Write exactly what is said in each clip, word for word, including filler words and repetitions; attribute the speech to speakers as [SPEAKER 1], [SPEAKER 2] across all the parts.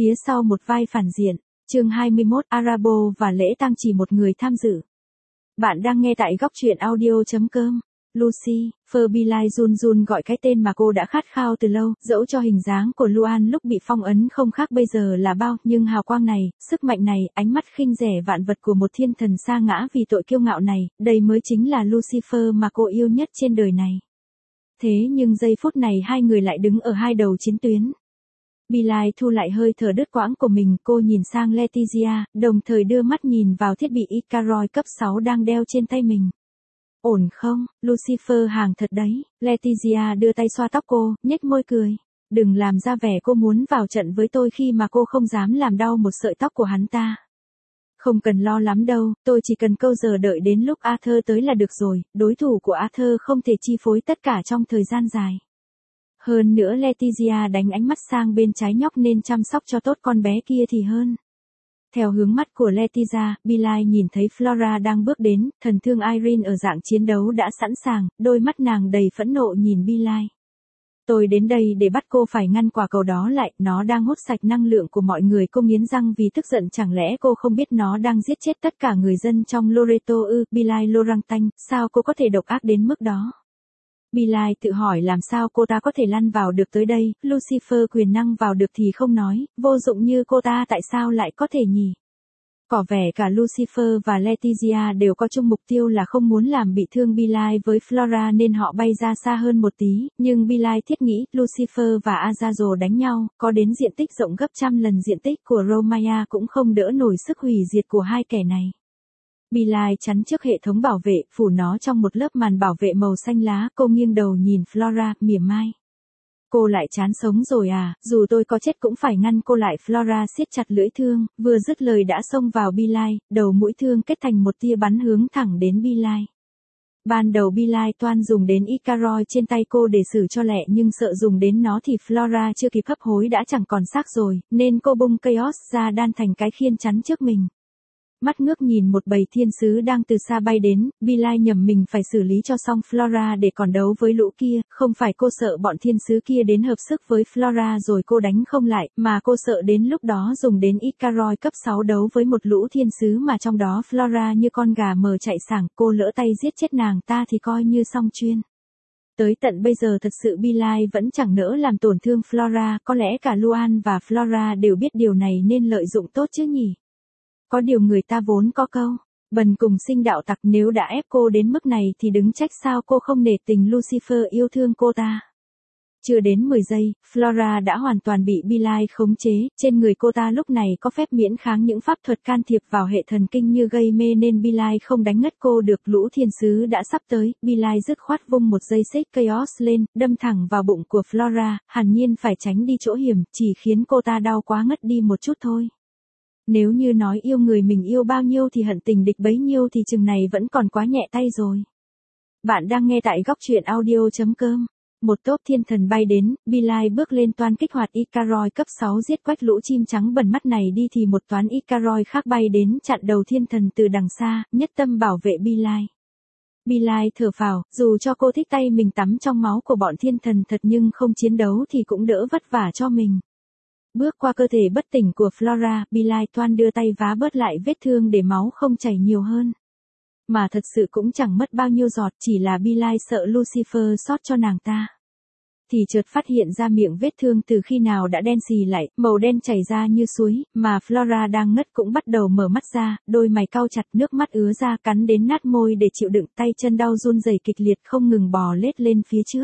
[SPEAKER 1] Phía sau một vai phản diện, chương hai mươi mốt, Arabo và lễ tang chỉ một người tham dự. Bạn đang nghe tại góc truyện audio chấm com. Lucy, Phơ Bilai run run gọi cái tên mà cô đã khát khao từ lâu, dẫu cho hình dáng của Luan lúc bị phong ấn không khác bây giờ là bao, nhưng hào quang này, sức mạnh này, ánh mắt khinh rẻ vạn vật của một thiên thần sa ngã vì tội kiêu ngạo này, đây mới chính là Lucifer mà cô yêu nhất trên đời này. Thế nhưng giây phút này hai người lại đứng ở hai đầu chiến tuyến. Bilai thu lại hơi thở đứt quãng của mình, cô nhìn sang Letizia, đồng thời đưa mắt nhìn vào thiết bị Icaroid cấp sáu đang đeo trên tay mình. Ổn không, Lucifer hàng thật đấy, Letizia đưa tay xoa tóc cô, nhếch môi cười. Đừng làm ra vẻ cô muốn vào trận với tôi khi mà cô không dám làm đau một sợi tóc của hắn ta. Không cần lo lắm đâu, tôi chỉ cần câu giờ đợi đến lúc Arthur tới là được rồi, đối thủ của Arthur không thể chi phối tất cả trong thời gian dài. Hơn nữa Letizia đánh ánh mắt sang bên trái nhóc nên chăm sóc cho tốt con bé kia thì hơn. Theo hướng mắt của Letizia, Bilai nhìn thấy Flora đang bước đến, thần thương Irene ở dạng chiến đấu đã sẵn sàng, đôi mắt nàng đầy phẫn nộ nhìn Bilai. Tôi đến đây để bắt cô phải ngăn quả cầu đó lại, nó đang hút sạch năng lượng của mọi người. Cô nghiến răng vì tức giận, chẳng lẽ cô không biết nó đang giết chết tất cả người dân trong Loreto ư? Bilai Lorangtanh, sao cô có thể độc ác đến mức đó? Bilai tự hỏi làm sao cô ta có thể lăn vào được tới đây, Lucifer quyền năng vào được thì không nói, vô dụng như cô ta tại sao lại có thể nhỉ? Có vẻ cả Lucifer và Letizia đều có chung mục tiêu là không muốn làm bị thương Bilai với Flora nên họ bay ra xa hơn một tí, nhưng Bilai thiết nghĩ Lucifer và Azazel đánh nhau, có đến diện tích rộng gấp trăm lần diện tích của Romaya cũng không đỡ nổi sức hủy diệt của hai kẻ này. Bilai chắn trước hệ thống bảo vệ, phủ nó trong một lớp màn bảo vệ màu xanh lá, cô nghiêng đầu nhìn Flora, mỉa mai. Cô lại chán sống rồi à, dù tôi có chết cũng phải ngăn cô lại. Flora siết chặt lưỡi thương, vừa dứt lời đã xông vào Bilai, đầu mũi thương kết thành một tia bắn hướng thẳng đến Bilai. Ban đầu Bilai toan dùng đến Icaroid trên tay cô để xử cho lẹ nhưng sợ dùng đến nó thì Flora chưa kịp hấp hối đã chẳng còn xác rồi, nên cô bung Chaos ra đan thành cái khiên chắn trước mình. Mắt ngước nhìn một bầy thiên sứ đang từ xa bay đến, Bilai nhầm mình phải xử lý cho xong Flora để còn đấu với lũ kia, không phải cô sợ bọn thiên sứ kia đến hợp sức với Flora rồi cô đánh không lại, mà cô sợ đến lúc đó dùng đến Icaroid cấp sáu đấu với một lũ thiên sứ mà trong đó Flora như con gà mờ chạy sảng, cô lỡ tay giết chết nàng ta thì coi như xong chuyên. Tới tận bây giờ thật sự Bilai vẫn chẳng nỡ làm tổn thương Flora, có lẽ cả Luan và Flora đều biết điều này nên lợi dụng tốt chứ nhỉ? Có điều người ta vốn có câu, bần cùng sinh đạo tặc, nếu đã ép cô đến mức này thì đừng trách sao cô không nể tình Lucifer yêu thương cô ta. Chưa đến mười giây, Flora đã hoàn toàn bị Bilai khống chế, trên người cô ta lúc này có phép miễn kháng những pháp thuật can thiệp vào hệ thần kinh như gây mê nên Bilai không đánh ngất cô được. Lũ thiên sứ đã sắp tới, Bilai dứt khoát vung một dây xích Chaos lên, đâm thẳng vào bụng của Flora, hẳn nhiên phải tránh đi chỗ hiểm, chỉ khiến cô ta đau quá ngất đi một chút thôi. Nếu như nói yêu người mình yêu bao nhiêu thì hận tình địch bấy nhiêu thì chừng này vẫn còn quá nhẹ tay rồi. Bạn đang nghe tại góc truyện audio chấm com. Một tốp thiên thần bay đến, Bilai bước lên toan kích hoạt Icaroid cấp sáu giết quách lũ chim trắng bẩn mắt này đi thì một toán Icaroid khác bay đến chặn đầu thiên thần từ đằng xa, nhất tâm bảo vệ Bilai. Bilai thở phào, dù cho cô thích tay mình tắm trong máu của bọn thiên thần thật nhưng không chiến đấu thì cũng đỡ vất vả cho mình. Bước qua cơ thể bất tỉnh của Flora, Bilai toan đưa tay vá bớt lại vết thương để máu không chảy nhiều hơn. Mà thật sự cũng chẳng mất bao nhiêu giọt, chỉ là Bilai sợ Lucifer sót cho nàng ta. Thì chợt phát hiện ra miệng vết thương từ khi nào đã đen xì lại, màu đen chảy ra như suối, mà Flora đang ngất cũng bắt đầu mở mắt ra, đôi mày cau chặt, nước mắt ứa ra, cắn đến nát môi để chịu đựng, tay chân đau run rẩy kịch liệt không ngừng bò lết lên phía trước.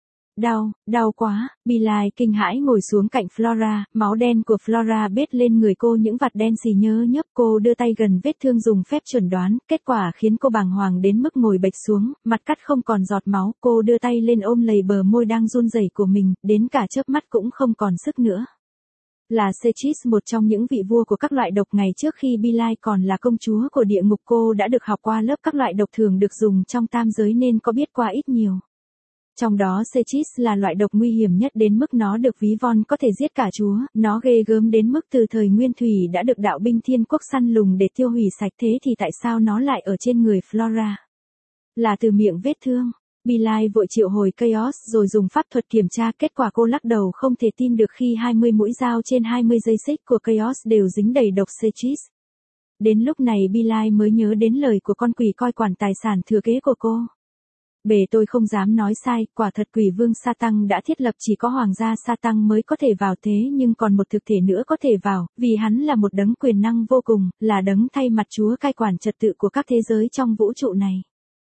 [SPEAKER 1] Đau, đau quá, Bilai kinh hãi ngồi xuống cạnh Flora, máu đen của Flora bết lên người cô những vạt đen xì nhớ nhấp. Cô đưa tay gần vết thương dùng phép chuẩn đoán, kết quả khiến cô bàng hoàng đến mức ngồi bệt xuống, mặt cắt không còn giọt máu. Cô đưa tay lên ôm lấy bờ môi đang run rẩy của mình, đến cả chớp mắt cũng không còn sức nữa. Là Sechis, một trong những vị vua của các loại độc ngày trước khi Bilai còn là công chúa của địa ngục, cô đã được học qua lớp các loại độc thường được dùng trong tam giới nên có biết qua ít nhiều. Trong đó Sechis là loại độc nguy hiểm nhất đến mức nó được ví von có thể giết cả chúa, nó ghê gớm đến mức từ thời Nguyên Thủy đã được đạo binh thiên quốc săn lùng để tiêu hủy sạch, thế thì tại sao nó lại ở trên người Flora? Là từ miệng vết thương. Billie vội triệu hồi Chaos rồi dùng pháp thuật kiểm tra, kết quả cô lắc đầu không thể tin được khi hai mươi mũi dao trên hai mươi dây xích của Chaos đều dính đầy độc Cechis. Đến lúc này Billie mới nhớ đến lời của con quỷ coi quản tài sản thừa kế của cô. Bề tôi không dám nói sai, quả thật quỷ vương Sa Tăng đã thiết lập chỉ có hoàng gia Sa Tăng mới có thể vào, thế nhưng còn một thực thể nữa có thể vào, vì hắn là một đấng quyền năng vô cùng, là đấng thay mặt Chúa cai quản trật tự của các thế giới trong vũ trụ này.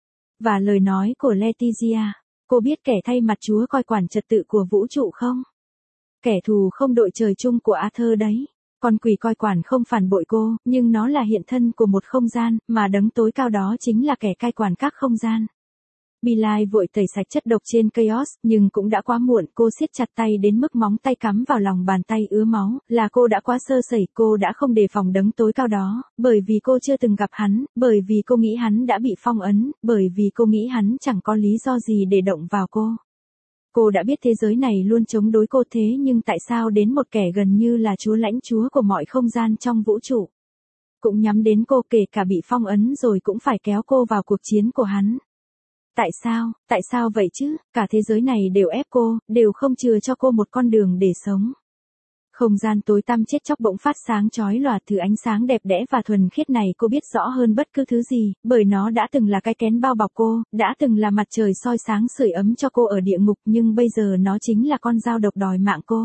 [SPEAKER 1] Và lời nói của Letizia, cô biết kẻ thay mặt Chúa coi quản trật tự của vũ trụ không? Kẻ thù không đội trời chung của Arthur đấy. Con quỷ coi quản không phản bội cô, nhưng nó là hiện thân của một không gian, mà đấng tối cao đó chính là kẻ cai quản các không gian. Billie vội tẩy sạch chất độc trên Chaos, nhưng cũng đã quá muộn, cô siết chặt tay đến mức móng tay cắm vào lòng bàn tay ứa máu, là cô đã quá sơ sẩy, cô đã không đề phòng đấng tối cao đó, bởi vì cô chưa từng gặp hắn, bởi vì cô nghĩ hắn đã bị phong ấn, bởi vì cô nghĩ hắn chẳng có lý do gì để động vào cô. Cô đã biết thế giới này luôn chống đối cô, thế nhưng tại sao đến một kẻ gần như là chúa lãnh chúa của mọi không gian trong vũ trụ cũng nhắm đến cô, kể cả bị phong ấn rồi cũng phải kéo cô vào cuộc chiến của hắn? Tại sao, tại sao vậy chứ, cả thế giới này đều ép cô, đều không chừa cho cô một con đường để sống. Không gian tối tăm chết chóc bỗng phát sáng chói lòa, thứ ánh sáng đẹp đẽ và thuần khiết này cô biết rõ hơn bất cứ thứ gì, bởi nó đã từng là cái kén bao bọc cô, đã từng là mặt trời soi sáng sưởi ấm cho cô ở địa ngục, nhưng bây giờ nó chính là con dao độc đòi mạng cô.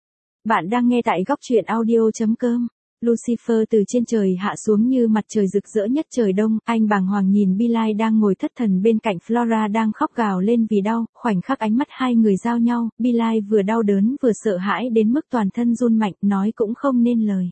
[SPEAKER 1] Bạn đang nghe tại góc truyện audio chấm com. Lucifer từ trên trời hạ xuống như mặt trời rực rỡ nhất trời đông, anh bàng hoàng nhìn Billie đang ngồi thất thần bên cạnh Flora đang khóc gào lên vì đau, khoảnh khắc ánh mắt hai người giao nhau, Billie vừa đau đớn vừa sợ hãi đến mức toàn thân run mạnh, nói cũng không nên lời.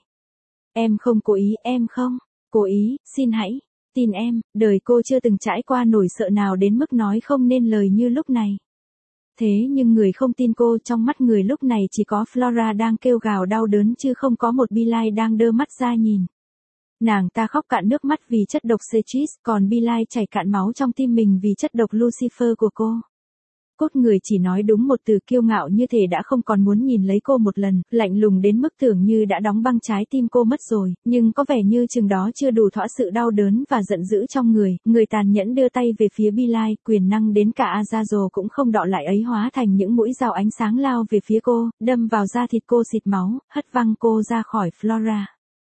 [SPEAKER 1] Em không cố ý, em không cố ý, xin hãy tin em, đời cô chưa từng trải qua nỗi sợ nào đến mức nói không nên lời như lúc này. Thế nhưng người không tin cô, trong mắt người lúc này chỉ có Flora đang kêu gào đau đớn chứ không có một Billie đang đơ mắt ra nhìn. Nàng ta khóc cạn nước mắt vì chất độc Cechis, còn Billie chảy cạn máu trong tim mình vì chất độc Lucifer của cô. Cốt người chỉ nói đúng một từ, kiêu ngạo, như thể đã không còn muốn nhìn lấy cô một lần, lạnh lùng đến mức tưởng như đã đóng băng trái tim cô mất rồi, nhưng có vẻ như chừng đó chưa đủ thỏa sự đau đớn và giận dữ trong người, người tàn nhẫn đưa tay về phía Billie, quyền năng đến cả Azazel cũng không đọ lại ấy hóa thành những mũi dao ánh sáng lao về phía cô, đâm vào da thịt cô xịt máu, hất văng cô ra khỏi Flora.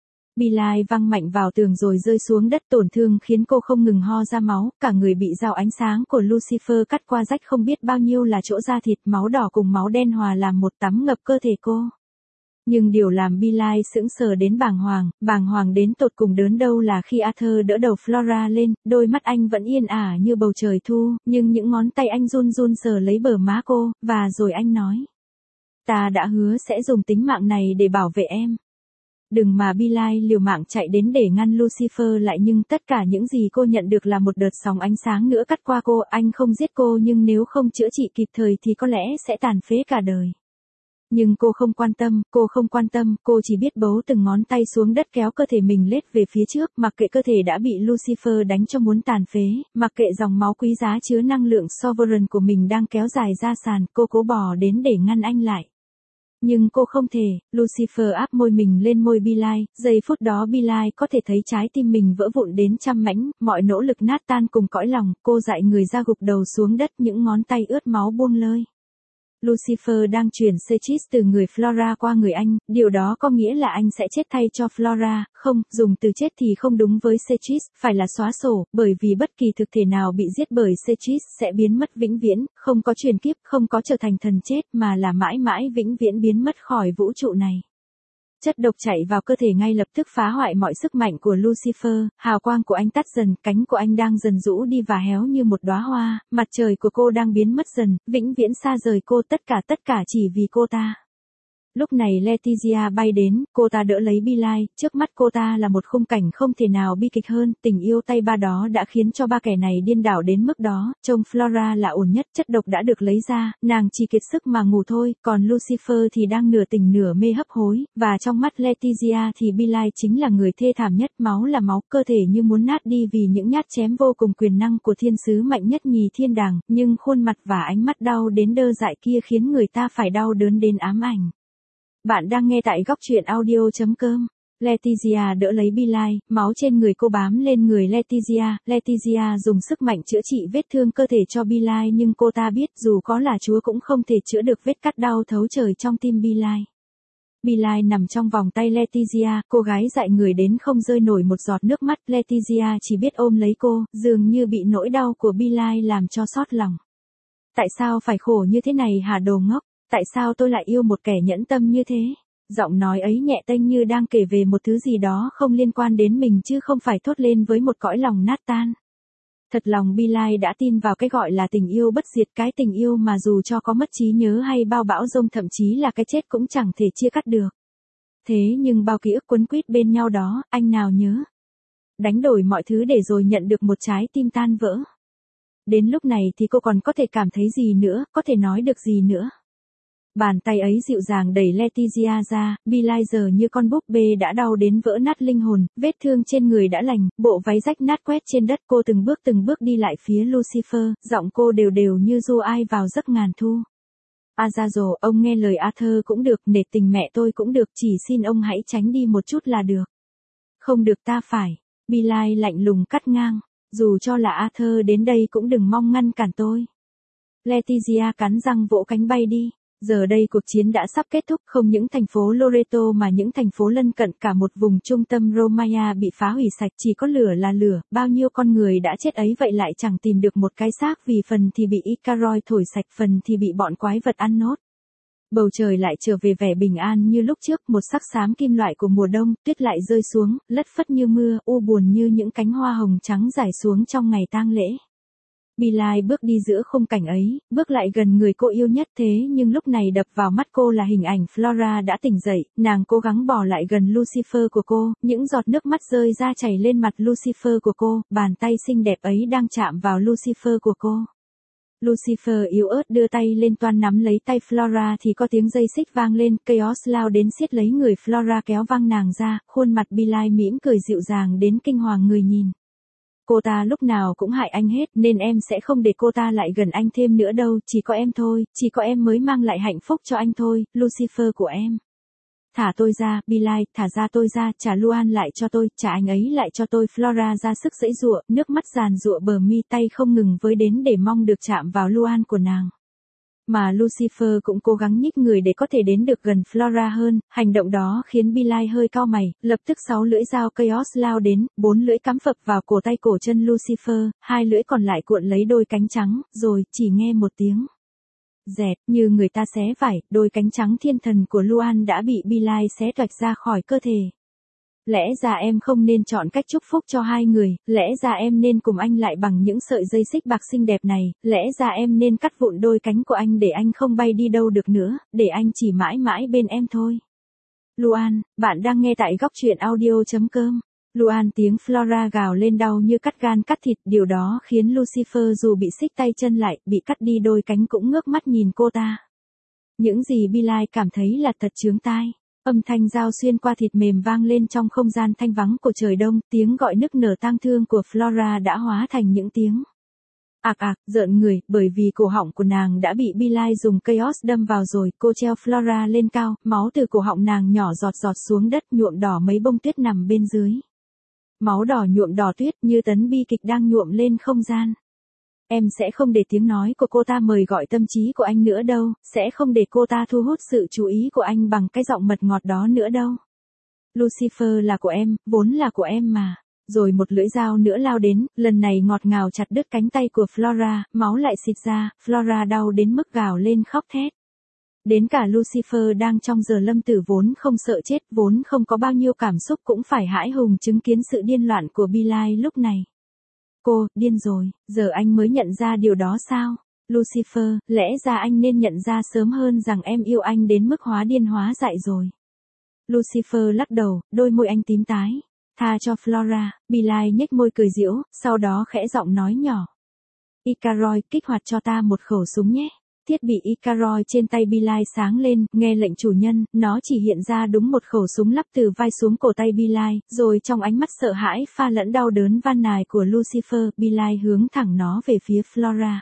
[SPEAKER 1] Billie văng mạnh vào tường rồi rơi xuống đất, tổn thương khiến cô không ngừng ho ra máu, cả người bị dao ánh sáng của Lucifer cắt qua rách không biết bao nhiêu là chỗ da thịt, máu đỏ cùng máu đen hòa làm một tắm ngập cơ thể cô. Nhưng điều làm Billie sững sờ đến bàng hoàng, bàng hoàng đến tột cùng đớn đâu là khi Arthur đỡ đầu Flora lên, đôi mắt anh vẫn yên ả như bầu trời thu, nhưng những ngón tay anh run run sờ lấy bờ má cô, và rồi anh nói: "Ta đã hứa sẽ dùng tính mạng này để bảo vệ em." Đừng mà Billie liều mạng chạy đến để ngăn Lucifer lại, nhưng tất cả những gì cô nhận được là một đợt sóng ánh sáng nữa cắt qua cô, anh không giết cô nhưng nếu không chữa trị kịp thời thì có lẽ sẽ tàn phế cả đời. Nhưng cô không quan tâm, cô không quan tâm, cô chỉ biết bấu từng ngón tay xuống đất kéo cơ thể mình lết về phía trước, mặc kệ cơ thể đã bị Lucifer đánh cho muốn tàn phế, mặc kệ dòng máu quý giá chứa năng lượng Sovereign của mình đang kéo dài ra sàn, cô cố bò đến để ngăn anh lại. Nhưng cô không thể, Lucifer áp môi mình lên môi Billie, giây phút đó Billie có thể thấy trái tim mình vỡ vụn đến trăm mảnh, mọi nỗ lực nát tan cùng cõi lòng, cô dại người ra gục đầu xuống đất, những ngón tay ướt máu buông lơi. Lucifer đang chuyển Cechis từ người Flora qua người anh, điều đó có nghĩa là anh sẽ chết thay cho Flora, không, dùng từ chết thì không đúng với Cechis, phải là xóa sổ, bởi vì bất kỳ thực thể nào bị giết bởi Cechis sẽ biến mất vĩnh viễn, không có truyền kiếp, không có trở thành thần chết, mà là mãi mãi vĩnh viễn biến mất khỏi vũ trụ này. Chất độc chạy vào cơ thể ngay lập tức phá hoại mọi sức mạnh của Lucifer, hào quang của anh tắt dần, cánh của anh đang dần rũ đi và héo như một đóa hoa, mặt trời của cô đang biến mất dần, vĩnh viễn xa rời cô, tất cả tất cả chỉ vì cô ta. Lúc này Letizia bay đến, cô ta đỡ lấy Billie, trước mắt cô ta là một khung cảnh không thể nào bi kịch hơn, tình yêu tay ba đó đã khiến cho ba kẻ này điên đảo đến mức đó, trông Flora là ổn nhất, chất độc đã được lấy ra, nàng chỉ kiệt sức mà ngủ thôi, còn Lucifer thì đang nửa tỉnh nửa mê hấp hối, và trong mắt Letizia thì Billie chính là người thê thảm nhất, máu là máu, cơ thể như muốn nát đi vì những nhát chém vô cùng quyền năng của thiên sứ mạnh nhất nhì thiên đàng, nhưng khuôn mặt và ánh mắt đau đến đơ dại kia khiến người ta phải đau đớn đến ám ảnh. Bạn đang nghe tại góc truyện audio chấm com. Letizia đỡ lấy Bilal, máu trên người cô bám lên người Letizia, Letizia dùng sức mạnh chữa trị vết thương cơ thể cho Bilal nhưng cô ta biết dù có là Chúa cũng không thể chữa được vết cắt đau thấu trời trong tim Bilal. Bilal nằm trong vòng tay Letizia, cô gái dại người đến không rơi nổi một giọt nước mắt, Letizia chỉ biết ôm lấy cô, dường như bị nỗi đau của Bilal làm cho xót lòng. Tại sao phải khổ như thế này hả đồ ngốc, tại sao tôi lại yêu một kẻ nhẫn tâm như thế? Giọng nói ấy nhẹ tênh như đang kể về một thứ gì đó không liên quan đến mình chứ không phải thốt lên với một cõi lòng nát tan. Thật lòng Bilal đã tin vào cái gọi là tình yêu bất diệt, cái tình yêu mà dù cho có mất trí nhớ hay bao bão rông thậm chí là cái chết cũng chẳng thể chia cắt được. Thế nhưng bao ký ức quấn quýt bên nhau đó, anh nào nhớ? Đánh đổi mọi thứ để rồi nhận được một trái tim tan vỡ. Đến lúc này thì cô còn có thể cảm thấy gì nữa, có thể nói được gì nữa? Bàn tay ấy dịu dàng đẩy Letizia ra, Bilal giờ như con búp bê đã đau đến vỡ nát linh hồn, vết thương trên người đã lành, bộ váy rách nát quét trên đất, cô từng bước từng bước đi lại phía Lucifer, giọng cô đều đều như ru ai vào giấc ngàn thu. Azazel, ông nghe lời Arthur cũng được, nể tình mẹ tôi cũng được, chỉ xin ông hãy tránh đi một chút là được. Không được ta phải. Bilal lạnh lùng cắt ngang, dù cho là Arthur đến đây cũng đừng mong ngăn cản tôi. Letizia cắn răng vỗ cánh bay đi. Giờ đây cuộc chiến đã sắp kết thúc, không những thành phố Loreto mà những thành phố lân cận cả một vùng trung tâm Romania bị phá hủy sạch, chỉ có lửa là lửa, bao nhiêu con người đã chết ấy vậy lại chẳng tìm được một cái xác vì phần thì bị Icaroi thổi sạch, phần thì bị bọn quái vật ăn nốt. Bầu trời lại trở về vẻ bình an như lúc trước, một sắc xám kim loại của mùa đông, tuyết lại rơi xuống, lất phất như mưa, u buồn như những cánh hoa hồng trắng rải xuống trong ngày tang lễ. Bilal bước đi giữa khung cảnh ấy, bước lại gần người cô yêu nhất, thế nhưng lúc này đập vào mắt cô là hình ảnh Flora đã tỉnh dậy, nàng cố gắng bò lại gần Lucifer của cô, những giọt nước mắt rơi ra chảy lên mặt Lucifer của cô, bàn tay xinh đẹp ấy đang chạm vào Lucifer của cô. Lucifer yếu ớt đưa tay lên toan nắm lấy tay Flora thì có tiếng dây xích vang lên, Chaos lao đến siết lấy người Flora kéo văng nàng ra, khuôn mặt Bilal mỉm cười dịu dàng đến kinh hoàng người nhìn. Cô ta lúc nào cũng hại anh hết nên em sẽ không để cô ta lại gần anh thêm nữa đâu, chỉ có em thôi, chỉ có em mới mang lại hạnh phúc cho anh thôi, Lucifer của em. Thả tôi ra, Bilal, thả ra tôi ra, trả Luan lại cho tôi, trả anh ấy lại cho tôi, Flora ra sức giãy giụa, nước mắt giàn giụa bờ mi, tay không ngừng với đến để mong được chạm vào Luan của nàng. Mà Lucifer cũng cố gắng nhích người để có thể đến được gần Flora hơn, hành động đó khiến Bilal hơi cau mày, lập tức sáu lưỡi dao Chaos lao đến, bốn lưỡi cắm phập vào cổ tay cổ chân Lucifer, hai lưỡi còn lại cuộn lấy đôi cánh trắng, rồi chỉ nghe một tiếng dẹt, như người ta xé vải, đôi cánh trắng thiên thần của Luan đã bị Bilal xé toạch ra khỏi cơ thể. Lẽ ra em không nên chọn cách chúc phúc cho hai người, lẽ ra em nên cùng anh lại bằng những sợi dây xích bạc xinh đẹp này, lẽ ra em nên cắt vụn đôi cánh của anh để anh không bay đi đâu được nữa, để anh chỉ mãi mãi bên em thôi. Luan, bạn đang nghe tại góc truyện audio chấm com. Luan, tiếng Flora gào lên đau như cắt gan cắt thịt, điều đó khiến Lucifer dù bị xích tay chân lại, bị cắt đi đôi cánh cũng ngước mắt nhìn cô ta. Những gì Bilal cảm thấy là thật chướng tai. Âm thanh dao xuyên qua thịt mềm vang lên trong không gian thanh vắng của trời đông, tiếng gọi nức nở tang thương của Flora đã hóa thành những tiếng ạc ạc, rợn người, bởi vì cổ họng của nàng đã bị Bilal dùng Chaos đâm vào rồi, cô treo Flora lên cao, máu từ cổ họng nàng nhỏ giọt giọt xuống đất nhuộm đỏ mấy bông tuyết nằm bên dưới. Máu đỏ nhuộm đỏ tuyết như tấn bi kịch đang nhuộm lên không gian. Em sẽ không để tiếng nói của cô ta mời gọi tâm trí của anh nữa đâu, sẽ không để cô ta thu hút sự chú ý của anh bằng cái giọng mật ngọt đó nữa đâu. Lucifer là của em, vốn là của em mà. Rồi một lưỡi dao nữa lao đến, lần này ngọt ngào chặt đứt cánh tay của Flora, máu lại xịt ra, Flora đau đến mức gào lên khóc thét. Đến cả Lucifer đang trong giờ lâm tử vốn không sợ chết, vốn không có bao nhiêu cảm xúc cũng phải hãi hùng chứng kiến sự điên loạn của Bilal lúc này. Cô, điên rồi, giờ anh mới nhận ra điều đó sao? Lucifer, lẽ ra anh nên nhận ra sớm hơn rằng em yêu anh đến mức hóa điên hóa dại rồi. Lucifer lắc đầu, đôi môi anh tím tái. Tha cho Flora, Bilal nhếch môi cười giễu, sau đó khẽ giọng nói nhỏ. Icaroi, kích hoạt cho ta một khẩu súng nhé. Thiết bị Icaroi trên tay Bilal sáng lên, nghe lệnh chủ nhân, nó chỉ hiện ra đúng một khẩu súng lắp từ vai xuống cổ tay Bilal, rồi trong ánh mắt sợ hãi pha lẫn đau đớn van nài của Lucifer, Bilal hướng thẳng nó về phía Flora.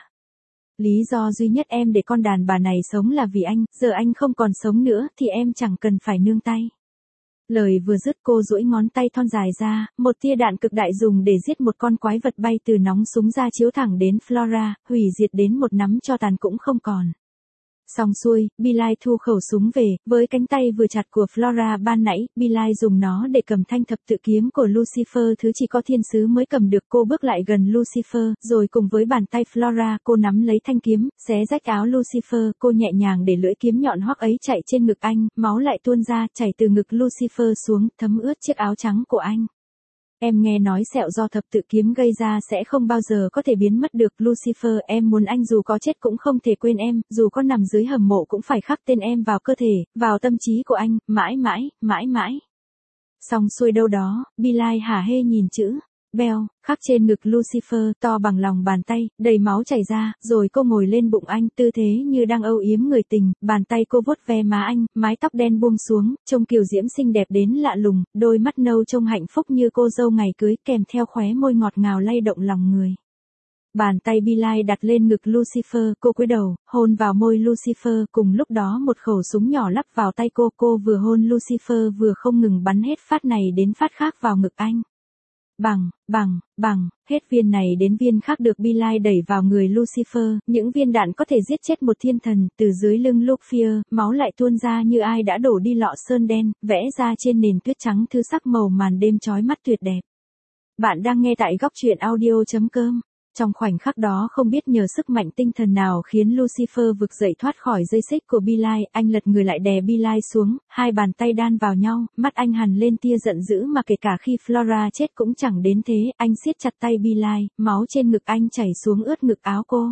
[SPEAKER 1] Lý do duy nhất em để con đàn bà này sống là vì anh, giờ anh không còn sống nữa thì em chẳng cần phải nương tay. Lời vừa dứt cô duỗi ngón tay thon dài ra, một tia đạn cực đại dùng để giết một con quái vật bay từ nóng súng ra chiếu thẳng đến Flora, hủy diệt đến một nắm tro tàn cũng không còn. Xong xuôi, Billy thu khẩu súng về, với cánh tay vừa chặt của Flora ban nãy, Billy dùng nó để cầm thanh thập tự kiếm của Lucifer thứ chỉ có thiên sứ mới cầm được. Cô bước lại gần Lucifer, rồi cùng với bàn tay Flora, cô nắm lấy thanh kiếm, xé rách áo Lucifer, cô nhẹ nhàng để lưỡi kiếm nhọn hoắc ấy chạy trên ngực anh, máu lại tuôn ra, chảy từ ngực Lucifer xuống, thấm ướt chiếc áo trắng của anh. Em nghe nói sẹo do thập tự kiếm gây ra sẽ không bao giờ có thể biến mất được. Lucifer, em muốn anh dù có chết cũng không thể quên em, dù có nằm dưới hầm mộ cũng phải khắc tên em vào cơ thể, vào tâm trí của anh, mãi mãi, mãi mãi. Xong xuôi đâu đó, Billy hả hê nhìn chữ Bell khắc trên ngực Lucifer to bằng lòng bàn tay, đầy máu chảy ra, rồi cô ngồi lên bụng anh, tư thế như đang âu yếm người tình, bàn tay cô vuốt ve má anh, mái tóc đen buông xuống, trông kiều diễm xinh đẹp đến lạ lùng, đôi mắt nâu trông hạnh phúc như cô dâu ngày cưới, kèm theo khóe môi ngọt ngào lay động lòng người. Bàn tay Billy đặt lên ngực Lucifer, cô cúi đầu, hôn vào môi Lucifer, cùng lúc đó một khẩu súng nhỏ lắp vào tay cô, cô vừa hôn Lucifer vừa không ngừng bắn hết phát này đến phát khác vào ngực anh. Bằng, bằng, bằng, hết viên này đến viên khác được Billy đẩy vào người Lucifer, những viên đạn có thể giết chết một thiên thần, từ dưới lưng Lucifer, máu lại tuôn ra như ai đã đổ đi lọ sơn đen, vẽ ra trên nền tuyết trắng thư sắc màu màn đêm chói mắt tuyệt đẹp. Bạn đang nghe tại góc truyện audio.com. Trong khoảnh khắc đó không biết nhờ sức mạnh tinh thần nào khiến Lucifer vực dậy thoát khỏi dây xích của Billy, anh lật người lại đè Billy xuống, hai bàn tay đan vào nhau, mắt anh hằn lên tia giận dữ mà kể cả khi Flora chết cũng chẳng đến thế, anh siết chặt tay Billy, máu trên ngực anh chảy xuống ướt ngực áo cô.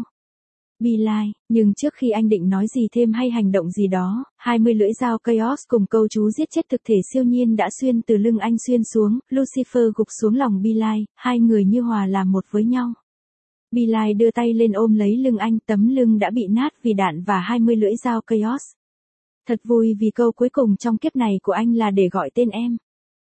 [SPEAKER 1] Billy, nhưng trước khi anh định nói gì thêm hay hành động gì đó, hai mươi lưỡi dao Chaos cùng câu chú giết chết thực thể siêu nhiên đã xuyên từ lưng anh xuyên xuống, Lucifer gục xuống lòng Billy, hai người như hòa làm một với nhau. Billy đưa tay lên ôm lấy lưng anh, tấm lưng đã bị nát vì đạn và hai mươi lưỡi dao Chaos. Thật vui vì câu cuối cùng trong kiếp này của anh là để gọi tên em.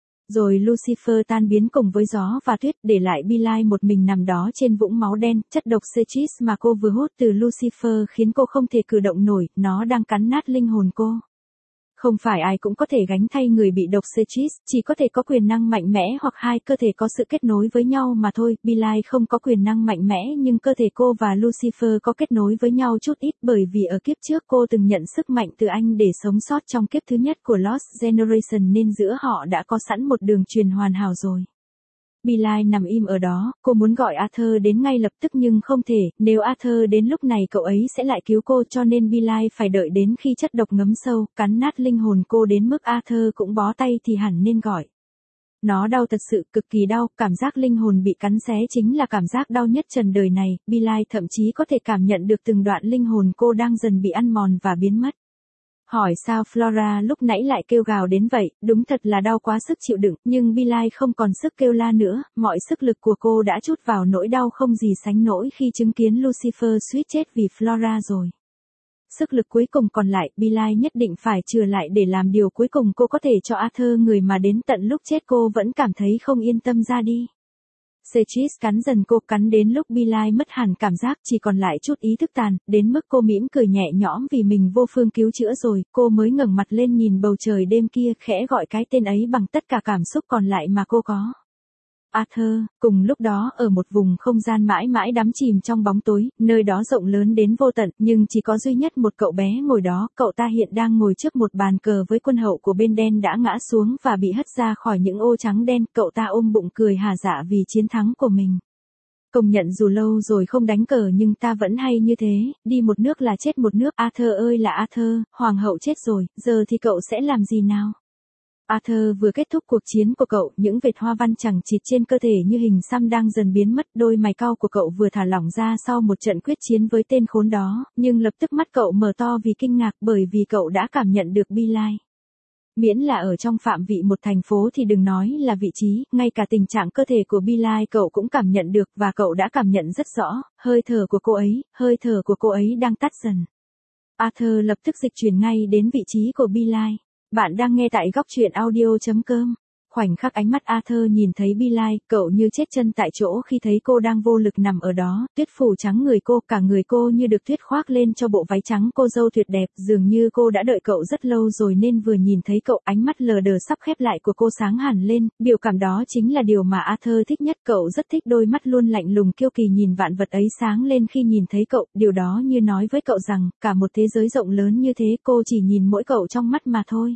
[SPEAKER 1] Rồi Lucifer tan biến cùng với gió và tuyết, để lại Billy một mình nằm đó trên vũng máu đen, chất độc Cechis mà cô vừa hút từ Lucifer khiến cô không thể cử động nổi, nó đang cắn nát linh hồn cô. Không phải ai cũng có thể gánh thay người bị độc Cechis, chỉ có thể có quyền năng mạnh mẽ hoặc hai cơ thể có sự kết nối với nhau mà thôi. Billy không có quyền năng mạnh mẽ nhưng cơ thể cô và Lucifer có kết nối với nhau chút ít, bởi vì ở kiếp trước cô từng nhận sức mạnh từ anh để sống sót trong kiếp thứ nhất của Lost Generation nên giữa họ đã có sẵn một đường truyền hoàn hảo rồi. Billy nằm im ở đó, cô muốn gọi Arthur đến ngay lập tức nhưng không thể, nếu Arthur đến lúc này cậu ấy sẽ lại cứu cô, cho nên Billy phải đợi đến khi chất độc ngấm sâu, cắn nát linh hồn cô đến mức Arthur cũng bó tay thì hẳn nên gọi. Nó đau thật sự, cực kỳ đau, cảm giác linh hồn bị cắn xé chính là cảm giác đau nhất trần đời này, Billy thậm chí có thể cảm nhận được từng đoạn linh hồn cô đang dần bị ăn mòn và biến mất. Hỏi sao Flora lúc nãy lại kêu gào đến vậy, đúng thật là đau quá sức chịu đựng, nhưng Billy không còn sức kêu la nữa, mọi sức lực của cô đã trút vào nỗi đau không gì sánh nổi khi chứng kiến Lucifer suýt chết vì Flora rồi. Sức lực cuối cùng còn lại, Billy nhất định phải chừa lại để làm điều cuối cùng cô có thể cho Arthur, người mà đến tận lúc chết cô vẫn cảm thấy không yên tâm ra đi. Cechis cắn dần cô, cắn đến lúc Billy mất hẳn cảm giác, chỉ còn lại chút ý thức tàn, đến mức cô mỉm cười nhẹ nhõm vì mình vô phương cứu chữa rồi, cô mới ngẩng mặt lên nhìn bầu trời đêm kia, khẽ gọi cái tên ấy bằng tất cả cảm xúc còn lại mà cô có. Arthur, cùng lúc đó ở một vùng không gian mãi mãi đắm chìm trong bóng tối, nơi đó rộng lớn đến vô tận, nhưng chỉ có duy nhất một cậu bé ngồi đó, cậu ta hiện đang ngồi trước một bàn cờ với quân hậu của bên đen đã ngã xuống và bị hất ra khỏi những ô trắng đen, cậu ta ôm bụng cười hà dạ vì chiến thắng của mình. Công nhận dù lâu rồi không đánh cờ nhưng ta vẫn hay như thế, đi một nước là chết một nước. Arthur ơi là Arthur, hoàng hậu chết rồi, giờ thì cậu sẽ làm gì nào? Arthur vừa kết thúc cuộc chiến của cậu, những vệt hoa văn chằng chịt trên cơ thể như hình xăm đang dần biến mất, đôi mày cau của cậu vừa thả lỏng ra sau một trận quyết chiến với tên khốn đó, nhưng lập tức mắt cậu mở to vì kinh ngạc bởi vì cậu đã cảm nhận được Billy. Miễn là ở trong phạm vị một thành phố thì đừng nói là vị trí, ngay cả tình trạng cơ thể của Billy cậu cũng cảm nhận được và cậu đã cảm nhận rất rõ, hơi thở của cô ấy, hơi thở của cô ấy đang tắt dần. Arthur lập tức dịch chuyển ngay đến vị trí của Billy. Bạn đang nghe tại góc truyện audio.com. Khoảnh khắc ánh mắt Arthur nhìn thấy Billie, cậu như chết chân tại chỗ khi thấy cô đang vô lực nằm ở đó, tuyết phủ trắng người cô, cả người cô như được tuyết khoác lên cho bộ váy trắng cô dâu tuyệt đẹp, dường như cô đã đợi cậu rất lâu rồi nên vừa nhìn thấy cậu, ánh mắt lờ đờ sắp khép lại của cô sáng hẳn lên, biểu cảm đó chính là điều mà Arthur thích nhất, cậu rất thích đôi mắt luôn lạnh lùng kiêu kỳ nhìn vạn vật ấy sáng lên khi nhìn thấy cậu, điều đó như nói với cậu rằng, cả một thế giới rộng lớn như thế cô chỉ nhìn mỗi cậu trong mắt mà thôi.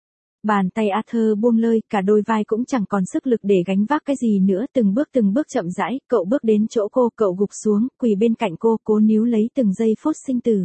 [SPEAKER 1] Bàn tay Arthur buông lơi, cả đôi vai cũng chẳng còn sức lực để gánh vác cái gì nữa, từng bước từng bước chậm rãi, cậu bước đến chỗ cô, cậu gục xuống, quỳ bên cạnh cô, cố níu lấy từng giây phút sinh tử.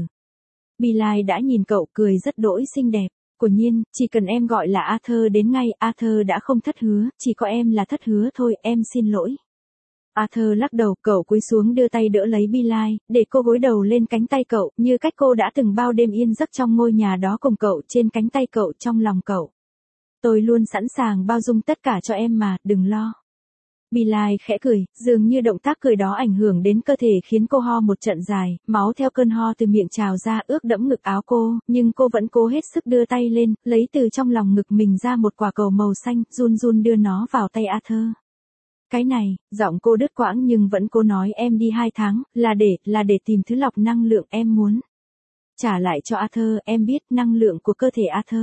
[SPEAKER 1] Billie đã nhìn cậu, cười rất đỗi xinh đẹp. Của nhiên, chỉ cần em gọi là Arthur đến ngay, Arthur đã không thất hứa, chỉ có em là thất hứa thôi, em xin lỗi. Arthur lắc đầu, cậu cúi xuống đưa tay đỡ lấy Billie, để cô gối đầu lên cánh tay cậu, như cách cô đã từng bao đêm yên giấc trong ngôi nhà đó cùng cậu, trên cánh tay cậu, trong lòng cậu. Tôi luôn sẵn sàng bao dung tất cả cho em mà, đừng lo. Billie khẽ cười, dường như động tác cười đó ảnh hưởng đến cơ thể khiến cô ho một trận dài, máu theo cơn ho từ miệng trào ra ướt đẫm ngực áo cô, nhưng cô vẫn cố hết sức đưa tay lên, lấy từ trong lòng ngực mình ra một quả cầu màu xanh, run run đưa nó vào tay Arthur. Cái này, giọng cô đứt quãng nhưng vẫn cố nói em đi hai tháng, là để, là để tìm thứ lọc năng lượng em muốn. Trả lại cho Arthur, em biết năng lượng của cơ thể Arthur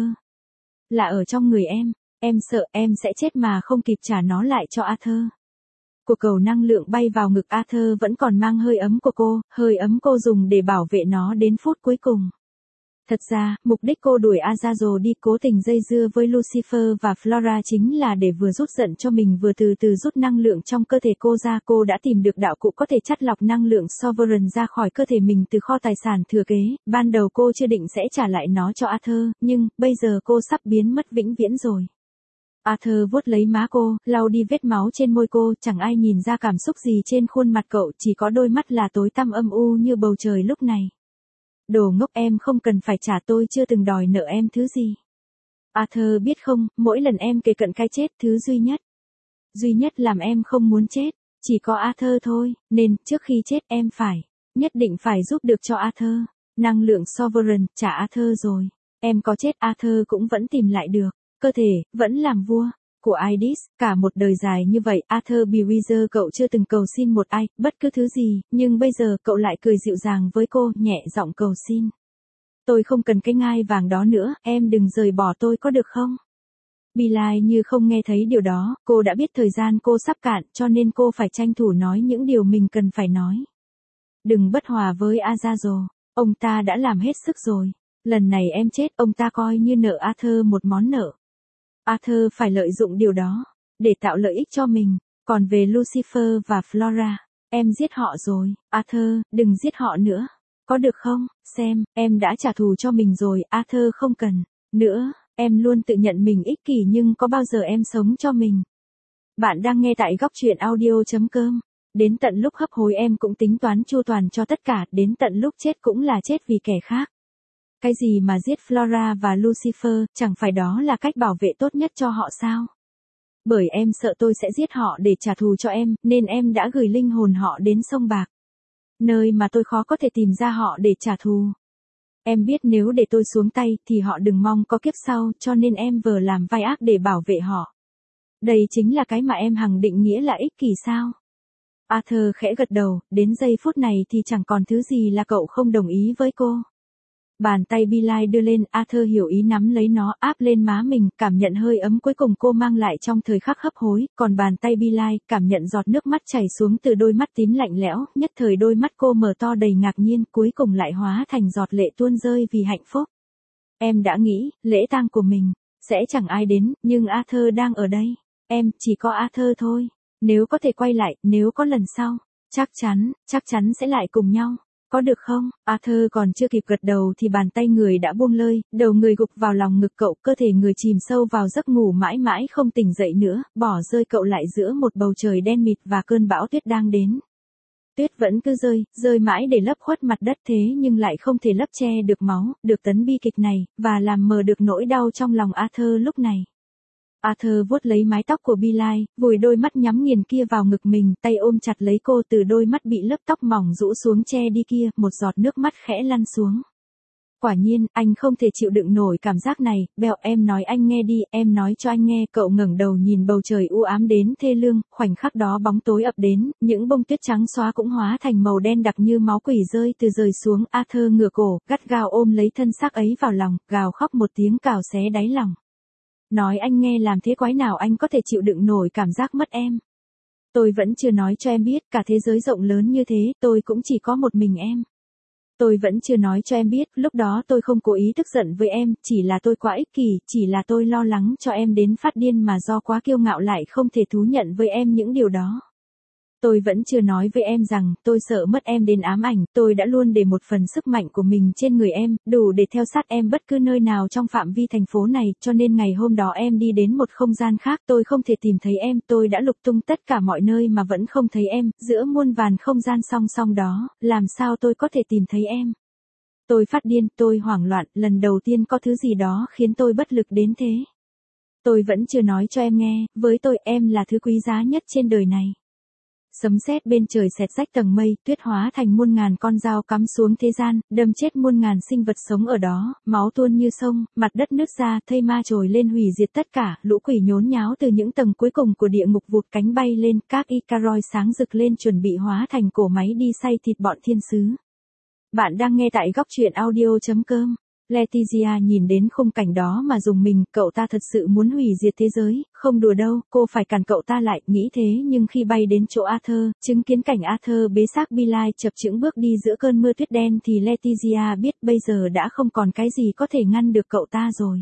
[SPEAKER 1] là ở trong người em, em sợ em sẽ chết mà không kịp trả nó lại cho Arthur. Của cầu năng lượng bay vào ngực Arthur vẫn còn mang hơi ấm của cô, hơi ấm cô dùng để bảo vệ nó đến phút cuối cùng. Thật ra, mục đích cô đuổi Azazel đi cố tình dây dưa với Lucifer và Flora chính là để vừa rút giận cho mình vừa từ từ rút năng lượng trong cơ thể cô ra. Cô đã tìm được đạo cụ có thể chắt lọc năng lượng Sovereign ra khỏi cơ thể mình từ kho tài sản thừa kế. Ban đầu cô chưa định sẽ trả lại nó cho Arthur, nhưng bây giờ cô sắp biến mất vĩnh viễn rồi. Arthur vuốt lấy má cô, lau đi vết máu trên môi cô, chẳng ai nhìn ra cảm xúc gì trên khuôn mặt cậu, chỉ có đôi mắt là tối tăm âm u như bầu trời lúc này. Đồ ngốc, em không cần phải trả, tôi chưa từng đòi nợ em thứ gì. Arthur biết không, mỗi lần em kề cận cái chết, thứ duy nhất, duy nhất làm em không muốn chết, chỉ có Arthur thôi, nên, trước khi chết em phải, nhất định phải giúp được cho Arthur. Năng lượng Sovereign, trả Arthur rồi. Em có chết Arthur cũng vẫn tìm lại được. Cơ thể, vẫn làm vua của Idis, cả một đời dài như vậy, Arthur Berizer cậu chưa từng cầu xin một ai, bất cứ thứ gì, nhưng bây giờ cậu lại cười dịu dàng với cô, nhẹ giọng cầu xin. Tôi không cần cái ngai vàng đó nữa, em đừng rời bỏ tôi có được không? Billie như không nghe thấy điều đó, cô đã biết thời gian cô sắp cạn, cho nên cô phải tranh thủ nói những điều mình cần phải nói. Đừng bất hòa với Azazel, ông ta đã làm hết sức rồi. Lần này em chết, ông ta coi như nợ Arthur một món nợ. Arthur phải lợi dụng điều đó, để tạo lợi ích cho mình. Còn về Lucifer và Flora, em giết họ rồi. Arthur, đừng giết họ nữa. Có được không? Xem, em đã trả thù cho mình rồi, Arthur không cần. Nữa, em luôn tự nhận mình ích kỷ nhưng có bao giờ em sống cho mình. Bạn đang nghe tại góc truyện audio chấm com. Đến tận lúc hấp hối em cũng tính toán chu toàn cho tất cả, đến tận lúc chết cũng là chết vì kẻ khác. Cái gì mà giết Flora và Lucifer, chẳng phải đó là cách bảo vệ tốt nhất cho họ sao? Bởi em sợ tôi sẽ giết họ để trả thù cho em, nên em đã gửi linh hồn họ đến sông Bạc. Nơi mà tôi khó có thể tìm ra họ để trả thù. Em biết nếu để tôi xuống tay thì họ đừng mong có kiếp sau, cho nên em vừa làm vai ác để bảo vệ họ. Đây chính là cái mà em hằng định nghĩa là ích kỷ sao? Arthur khẽ gật đầu, đến giây phút này thì chẳng còn thứ gì là cậu không đồng ý với cô. Bàn tay Billie đưa lên, Arthur hiểu ý nắm lấy nó, áp lên má mình, cảm nhận hơi ấm cuối cùng cô mang lại trong thời khắc hấp hối, còn bàn tay Billie, cảm nhận giọt nước mắt chảy xuống từ đôi mắt tím lạnh lẽo, nhất thời đôi mắt cô mở to đầy ngạc nhiên, cuối cùng lại hóa thành giọt lệ tuôn rơi vì hạnh phúc. Em đã nghĩ, lễ tang của mình, sẽ chẳng ai đến, nhưng Arthur đang ở đây. Em, chỉ có Arthur thôi. Nếu có thể quay lại, nếu có lần sau, chắc chắn, chắc chắn sẽ lại cùng nhau. Có được không? Arthur còn chưa kịp gật đầu thì bàn tay người đã buông lơi, đầu người gục vào lòng ngực cậu, cơ thể người chìm sâu vào giấc ngủ mãi mãi không tỉnh dậy nữa, bỏ rơi cậu lại giữa một bầu trời đen mịt và cơn bão tuyết đang đến. Tuyết vẫn cứ rơi, rơi mãi để lấp khuất mặt đất thế nhưng lại không thể lấp che được máu, được tấn bi kịch này, và làm mờ được nỗi đau trong lòng Arthur lúc này. Arthur vuốt lấy mái tóc của Billie, vùi đôi mắt nhắm nghiền kia vào ngực mình, tay ôm chặt lấy cô từ đôi mắt bị lớp tóc mỏng rũ xuống che đi kia, một giọt nước mắt khẽ lăn xuống. Quả nhiên, anh không thể chịu đựng nổi cảm giác này, Bell em nói anh nghe đi, em nói cho anh nghe, cậu ngẩng đầu nhìn bầu trời u ám đến thê lương, khoảnh khắc đó bóng tối ập đến, những bông tuyết trắng xóa cũng hóa thành màu đen đặc như máu quỷ rơi từ rời xuống, Arthur ngửa cổ, gắt gao ôm lấy thân xác ấy vào lòng, gào khóc một tiếng cào xé đáy lòng. Nói anh nghe làm thế quái nào anh có thể chịu đựng nổi cảm giác mất em. Tôi vẫn chưa nói cho em biết, cả thế giới rộng lớn như thế, tôi cũng chỉ có một mình em. Tôi vẫn chưa nói cho em biết, lúc đó tôi không cố ý tức giận với em, chỉ là tôi quá ích kỷ, chỉ là tôi lo lắng cho em đến phát điên mà do quá kiêu ngạo lại không thể thú nhận với em những điều đó. Tôi vẫn chưa nói với em rằng, tôi sợ mất em đến ám ảnh, tôi đã luôn để một phần sức mạnh của mình trên người em, đủ để theo sát em bất cứ nơi nào trong phạm vi thành phố này, cho nên ngày hôm đó em đi đến một không gian khác, tôi không thể tìm thấy em, tôi đã lục tung tất cả mọi nơi mà vẫn không thấy em, giữa muôn vàn không gian song song đó, làm sao tôi có thể tìm thấy em. Tôi phát điên, tôi hoảng loạn, lần đầu tiên có thứ gì đó khiến tôi bất lực đến thế. Tôi vẫn chưa nói cho em nghe, với tôi em là thứ quý giá nhất trên đời này. Sấm sét bên trời xẹt rách tầng mây, tuyết hóa thành muôn ngàn con dao cắm xuống thế gian, đâm chết muôn ngàn sinh vật sống ở đó, máu tuôn như sông, mặt đất nứt ra, thây ma trồi lên hủy diệt tất cả, lũ quỷ nhốn nháo từ những tầng cuối cùng của địa ngục vụt cánh bay lên, các Icaroi sáng rực lên chuẩn bị hóa thành cỗ máy đi xay thịt bọn thiên sứ. Bạn đang nghe tại góc truyện audio chấm com. Letizia nhìn đến khung cảnh đó mà rùng mình, cậu ta thật sự muốn hủy diệt thế giới, không đùa đâu, cô phải cản cậu ta lại, nghĩ thế nhưng khi bay đến chỗ Arthur, chứng kiến cảnh Arthur bế xác Billy chập chững bước đi giữa cơn mưa tuyết đen thì Letizia biết bây giờ đã không còn cái gì có thể ngăn được cậu ta rồi.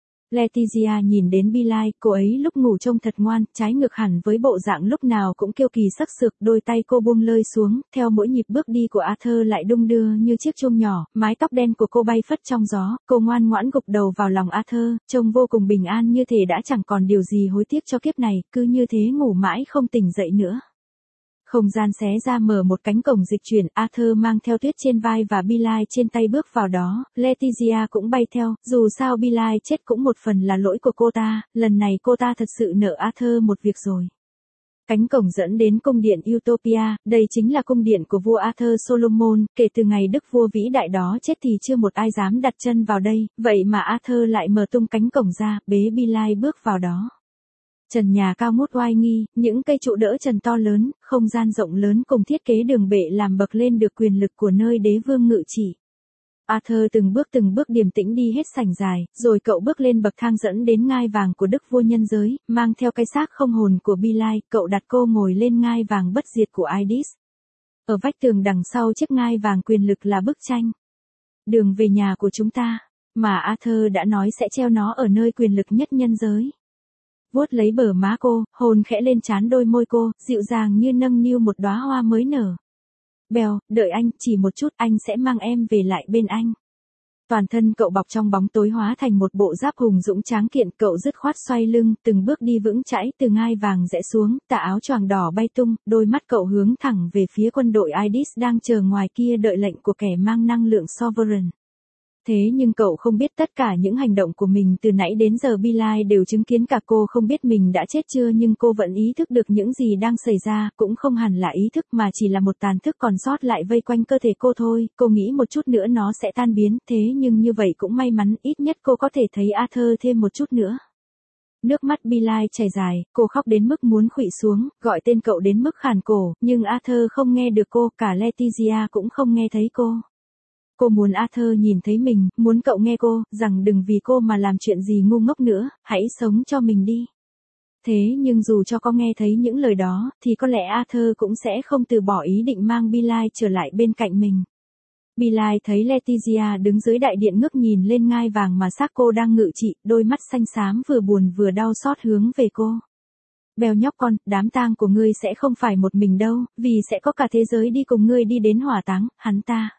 [SPEAKER 1] Letizia nhìn đến Billy, cô ấy lúc ngủ trông thật ngoan, trái ngược hẳn với bộ dạng lúc nào cũng kiêu kỳ sắc sược, đôi tay cô buông lơi xuống, theo mỗi nhịp bước đi của Arthur lại đung đưa như chiếc chuông nhỏ, mái tóc đen của cô bay phất trong gió, cô ngoan ngoãn gục đầu vào lòng Arthur, trông vô cùng bình an như thể đã chẳng còn điều gì hối tiếc cho kiếp này, cứ như thế ngủ mãi không tỉnh dậy nữa. Không gian xé ra mở một cánh cổng dịch chuyển, Arthur mang theo tuyết trên vai và Billy trên tay bước vào đó, Letizia cũng bay theo, dù sao Billy chết cũng một phần là lỗi của cô ta, lần này cô ta thật sự nợ Arthur một việc rồi. Cánh cổng dẫn đến cung điện Utopia, đây chính là cung điện của vua Arthur Solomon, kể từ ngày đức vua vĩ đại đó chết thì chưa một ai dám đặt chân vào đây, vậy mà Arthur lại mở tung cánh cổng ra, bế Billy bước vào đó. Trần nhà cao ngút oai nghi, những cây trụ đỡ trần to lớn, không gian rộng lớn cùng thiết kế đường bệ làm bậc lên được quyền lực của nơi đế vương ngự trị. Arthur từng bước từng bước điềm tĩnh đi hết sảnh dài, rồi cậu bước lên bậc thang dẫn đến ngai vàng của đức vua nhân giới, mang theo cái xác không hồn của Billy, cậu đặt cô ngồi lên ngai vàng bất diệt của Idis. Ở vách tường đằng sau chiếc ngai vàng quyền lực là bức tranh Đường về nhà của chúng ta, mà Arthur đã nói sẽ treo nó ở nơi quyền lực nhất nhân giới. Vuốt lấy bờ má cô, hôn khẽ lên trán đôi môi cô, dịu dàng như nâng niu một đóa hoa mới nở. Bell, đợi anh, chỉ một chút, anh sẽ mang em về lại bên anh. Toàn thân cậu bọc trong bóng tối hóa thành một bộ giáp hùng dũng tráng kiện, cậu dứt khoát xoay lưng, từng bước đi vững chãi từ ngai vàng rẽ xuống, tà áo choàng đỏ bay tung, đôi mắt cậu hướng thẳng về phía quân đội Idis đang chờ ngoài kia đợi lệnh của kẻ mang năng lượng Sovereign. Thế nhưng cậu không biết tất cả những hành động của mình từ nãy đến giờ Billy đều chứng kiến cả cô không biết mình đã chết chưa nhưng cô vẫn ý thức được những gì đang xảy ra, cũng không hẳn là ý thức mà chỉ là một tàn thức còn sót lại vây quanh cơ thể cô thôi, cô nghĩ một chút nữa nó sẽ tan biến, thế nhưng như vậy cũng may mắn, ít nhất cô có thể thấy Arthur thêm một chút nữa. Nước mắt Billy chảy dài, cô khóc đến mức muốn khuỵu xuống, gọi tên cậu đến mức khàn cổ, nhưng Arthur không nghe được cô, cả Letizia cũng không nghe thấy cô. Cô muốn Arthur nhìn thấy mình, muốn cậu nghe cô, rằng đừng vì cô mà làm chuyện gì ngu ngốc nữa, hãy sống cho mình đi. Thế nhưng dù cho có nghe thấy những lời đó, thì có lẽ Arthur cũng sẽ không từ bỏ ý định mang Billy trở lại bên cạnh mình. Billy thấy Letizia đứng dưới đại điện ngước nhìn lên ngai vàng mà xác cô đang ngự trị, đôi mắt xanh xám vừa buồn vừa đau xót hướng về cô. Bell nhóc con, đám tang của ngươi sẽ không phải một mình đâu, vì sẽ có cả thế giới đi cùng ngươi đi đến hỏa táng, hắn ta.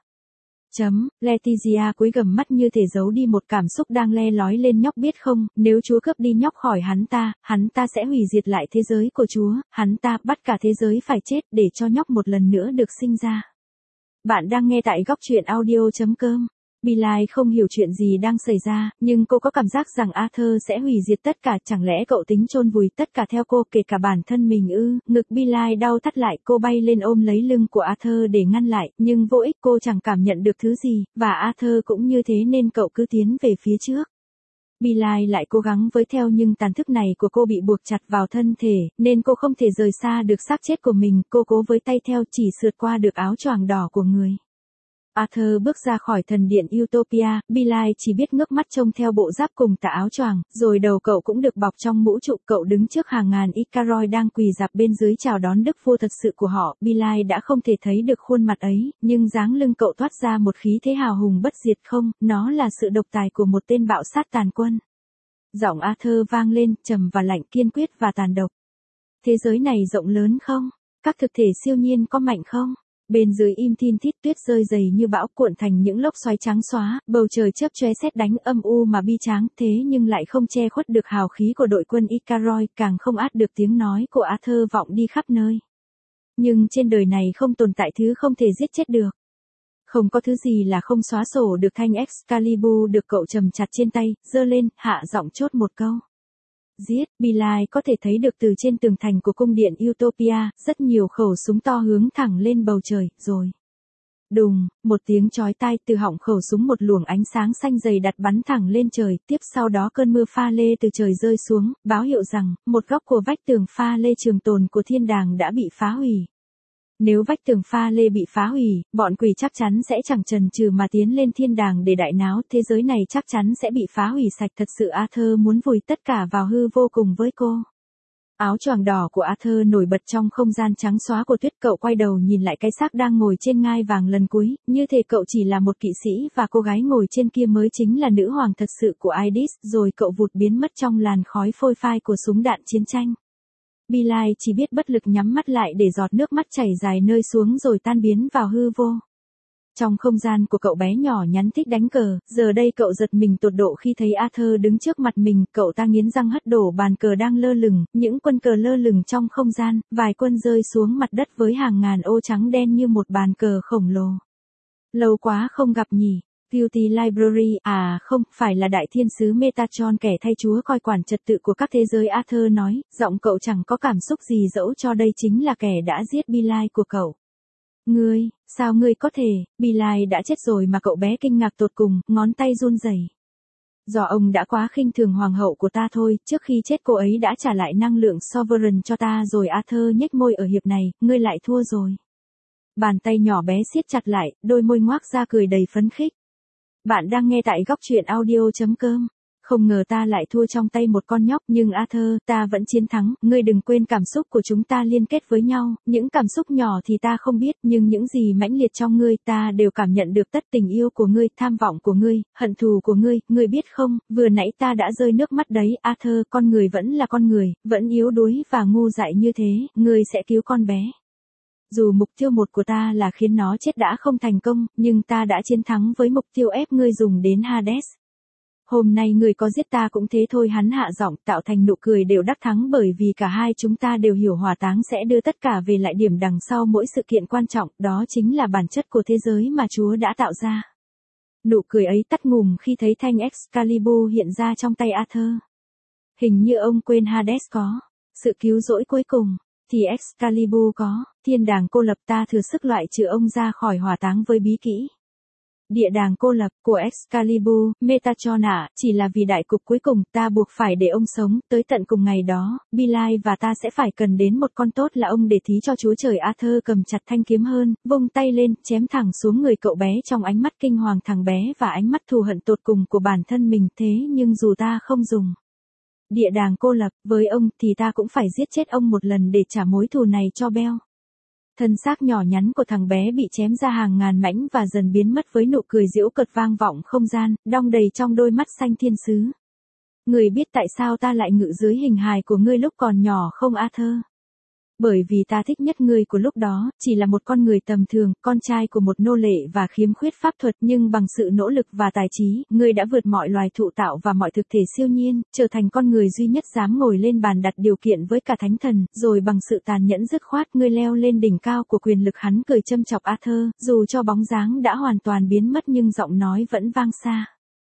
[SPEAKER 1] Chấm, Letizia cúi gằm mắt như thể giấu đi một cảm xúc đang le lói lên nhóc biết không, nếu Chúa cướp đi nhóc khỏi hắn ta, hắn ta sẽ hủy diệt lại thế giới của Chúa, hắn ta bắt cả thế giới phải chết để cho nhóc một lần nữa được sinh ra. Bạn đang nghe tại góc truyện audio chấm com. Billie không hiểu chuyện gì đang xảy ra, nhưng cô có cảm giác rằng Arthur sẽ hủy diệt tất cả, chẳng lẽ cậu tính chôn vùi tất cả theo cô, kể cả bản thân mình ư? Ngực Billie đau thắt lại, cô bay lên ôm lấy lưng của Arthur để ngăn lại, nhưng vô ích, cô chẳng cảm nhận được thứ gì, và Arthur cũng như thế nên cậu cứ tiến về phía trước. Billie lại cố gắng với theo nhưng tàn thức này của cô bị buộc chặt vào thân thể, nên cô không thể rời xa được xác chết của mình, cô cố với tay theo chỉ sượt qua được áo choàng đỏ của người. Arthur bước ra khỏi thần điện Utopia, Billie chỉ biết ngước mắt trông theo bộ giáp cùng tà áo choàng, rồi đầu cậu cũng được bọc trong mũ trụ, cậu đứng trước hàng ngàn Icaroid đang quỳ rạp bên dưới chào đón đức vua thật sự của họ. Billie đã không thể thấy được khuôn mặt ấy, nhưng dáng lưng cậu toát ra một khí thế hào hùng bất diệt không, nó là sự độc tài của một tên bạo sát tàn quân. Giọng Arthur vang lên, trầm và lạnh, kiên quyết và tàn độc. Thế giới này rộng lớn không? Các thực thể siêu nhiên có mạnh không? Bên dưới im thin thít, tuyết rơi dày như bão cuộn thành những lốc xoáy trắng xóa, bầu trời chớp chóe sét đánh âm u mà bi tráng, thế nhưng lại không che khuất được hào khí của đội quân Icaroid, càng không át được tiếng nói của Arthur vọng đi khắp nơi. Nhưng trên đời này không tồn tại thứ không thể giết chết được. Không có thứ gì là không xóa sổ được. Thanh Excalibur được cậu trầm chặt trên tay, giơ lên, hạ giọng chốt một câu. Giết. Billie có thể thấy được từ trên tường thành của cung điện Utopia, rất nhiều khẩu súng to hướng thẳng lên bầu trời, rồi. Đùng, một tiếng chói tai, từ họng khẩu súng một luồng ánh sáng xanh dày đặt bắn thẳng lên trời, tiếp sau đó cơn mưa pha lê từ trời rơi xuống, báo hiệu rằng, một góc của vách tường pha lê trường tồn của thiên đàng đã bị phá hủy. Nếu vách tường pha lê bị phá hủy, bọn quỷ chắc chắn sẽ chẳng chần chừ mà tiến lên thiên đàng để đại náo, thế giới này chắc chắn sẽ bị phá hủy sạch. Thật sự Arthur muốn vùi tất cả vào hư vô cùng với cô. Áo choàng đỏ của Arthur nổi bật trong không gian trắng xóa của tuyết, cậu quay đầu nhìn lại cái xác đang ngồi trên ngai vàng lần cuối, như thể cậu chỉ là một kỵ sĩ và cô gái ngồi trên kia mới chính là nữ hoàng thật sự của Aidis, rồi cậu vụt biến mất trong làn khói phôi phai của súng đạn chiến tranh. Billie chỉ biết bất lực nhắm mắt lại để giọt nước mắt chảy dài nơi xuống rồi tan biến vào hư vô. Trong không gian của cậu bé nhỏ nhắn thích đánh cờ, giờ đây cậu giật mình tột độ khi thấy Arthur đứng trước mặt mình, cậu ta nghiến răng hất đổ bàn cờ đang lơ lửng, những quân cờ lơ lửng trong không gian, vài quân rơi xuống mặt đất với hàng ngàn ô trắng đen như một bàn cờ khổng lồ. Lâu quá không gặp nhỉ. Beauty Library, à không, phải là đại thiên sứ Metatron, kẻ thay chúa coi quản trật tự của các thế giới. Arthur nói, giọng cậu chẳng có cảm xúc gì dẫu cho đây chính là kẻ đã giết Billie của cậu. Ngươi, sao ngươi có thể, Billie đã chết rồi mà. Cậu bé kinh ngạc tột cùng, ngón tay run rẩy. Do ông đã quá khinh thường hoàng hậu của ta thôi, trước khi chết cô ấy đã trả lại năng lượng Sovereign cho ta rồi. Arthur nhếch môi, ở hiệp này, ngươi lại thua rồi. Bàn tay nhỏ bé siết chặt lại, đôi môi ngoác ra cười đầy phấn khích. Bạn đang nghe tại góc truyện audio chấm com. Không ngờ ta lại thua trong tay một con nhóc, nhưng Arthur, ta vẫn chiến thắng. Ngươi đừng quên cảm xúc của chúng ta liên kết với nhau, những cảm xúc nhỏ thì ta không biết, nhưng những gì mãnh liệt trong ngươi ta đều cảm nhận được. Tất tình yêu của ngươi, tham vọng của ngươi, hận thù của ngươi, ngươi biết không, vừa nãy ta đã rơi nước mắt đấy. Arthur, con người vẫn là con người, vẫn yếu đuối và ngu dại như thế, ngươi sẽ cứu con bé. Dù mục tiêu một của ta là khiến nó chết đã không thành công, nhưng ta đã chiến thắng với mục tiêu ép ngươi dùng đến Hades. Hôm nay ngươi có giết ta cũng thế thôi. Hắn hạ giọng, tạo thành nụ cười đều đắc thắng, bởi vì cả hai chúng ta đều hiểu hỏa táng sẽ đưa tất cả về lại điểm đằng sau mỗi sự kiện quan trọng, đó chính là bản chất của thế giới mà Chúa đã tạo ra. Nụ cười ấy tắt ngùm khi thấy thanh Excalibur hiện ra trong tay Arthur. Hình như ông quên Hades có sự cứu rỗi cuối cùng, thì Excalibur có thiên đàng cô lập. Ta thừa sức loại trừ ông ra khỏi hỏa táng với bí kỹ địa đàng cô lập của Excalibur. Metatron ạ, chỉ là vì đại cục cuối cùng, ta buộc phải để ông sống, tới tận cùng ngày đó, Billie và ta sẽ phải cần đến một con tốt là ông để thí cho Chúa Trời. Arthur cầm chặt thanh kiếm hơn, vung tay lên, chém thẳng xuống người cậu bé. Trong ánh mắt kinh hoàng thằng bé và ánh mắt thù hận tột cùng của bản thân mình, thế nhưng dù ta không dùng địa đàng cô lập với ông thì ta cũng phải giết chết ông một lần để trả mối thù này cho Bell. Thân xác nhỏ nhắn của thằng bé bị chém ra hàng ngàn mảnh và dần biến mất với nụ cười giễu cợt vang vọng không gian, đong đầy trong đôi mắt xanh thiên sứ. Người biết tại sao ta lại ngự dưới hình hài của ngươi lúc còn nhỏ không Arthur? Bởi vì ta thích nhất ngươi của lúc đó, chỉ là một con người tầm thường, con trai của một nô lệ và khiếm khuyết pháp thuật, nhưng bằng sự nỗ lực và tài trí, ngươi đã vượt mọi loài thụ tạo và mọi thực thể siêu nhiên, trở thành con người duy nhất dám ngồi lên bàn đặt điều kiện với cả thánh thần, rồi bằng sự tàn nhẫn dứt khoát, ngươi leo lên đỉnh cao của quyền lực. Hắn cười châm chọc Arthur, dù cho bóng dáng đã hoàn toàn biến mất nhưng giọng nói vẫn vang xa.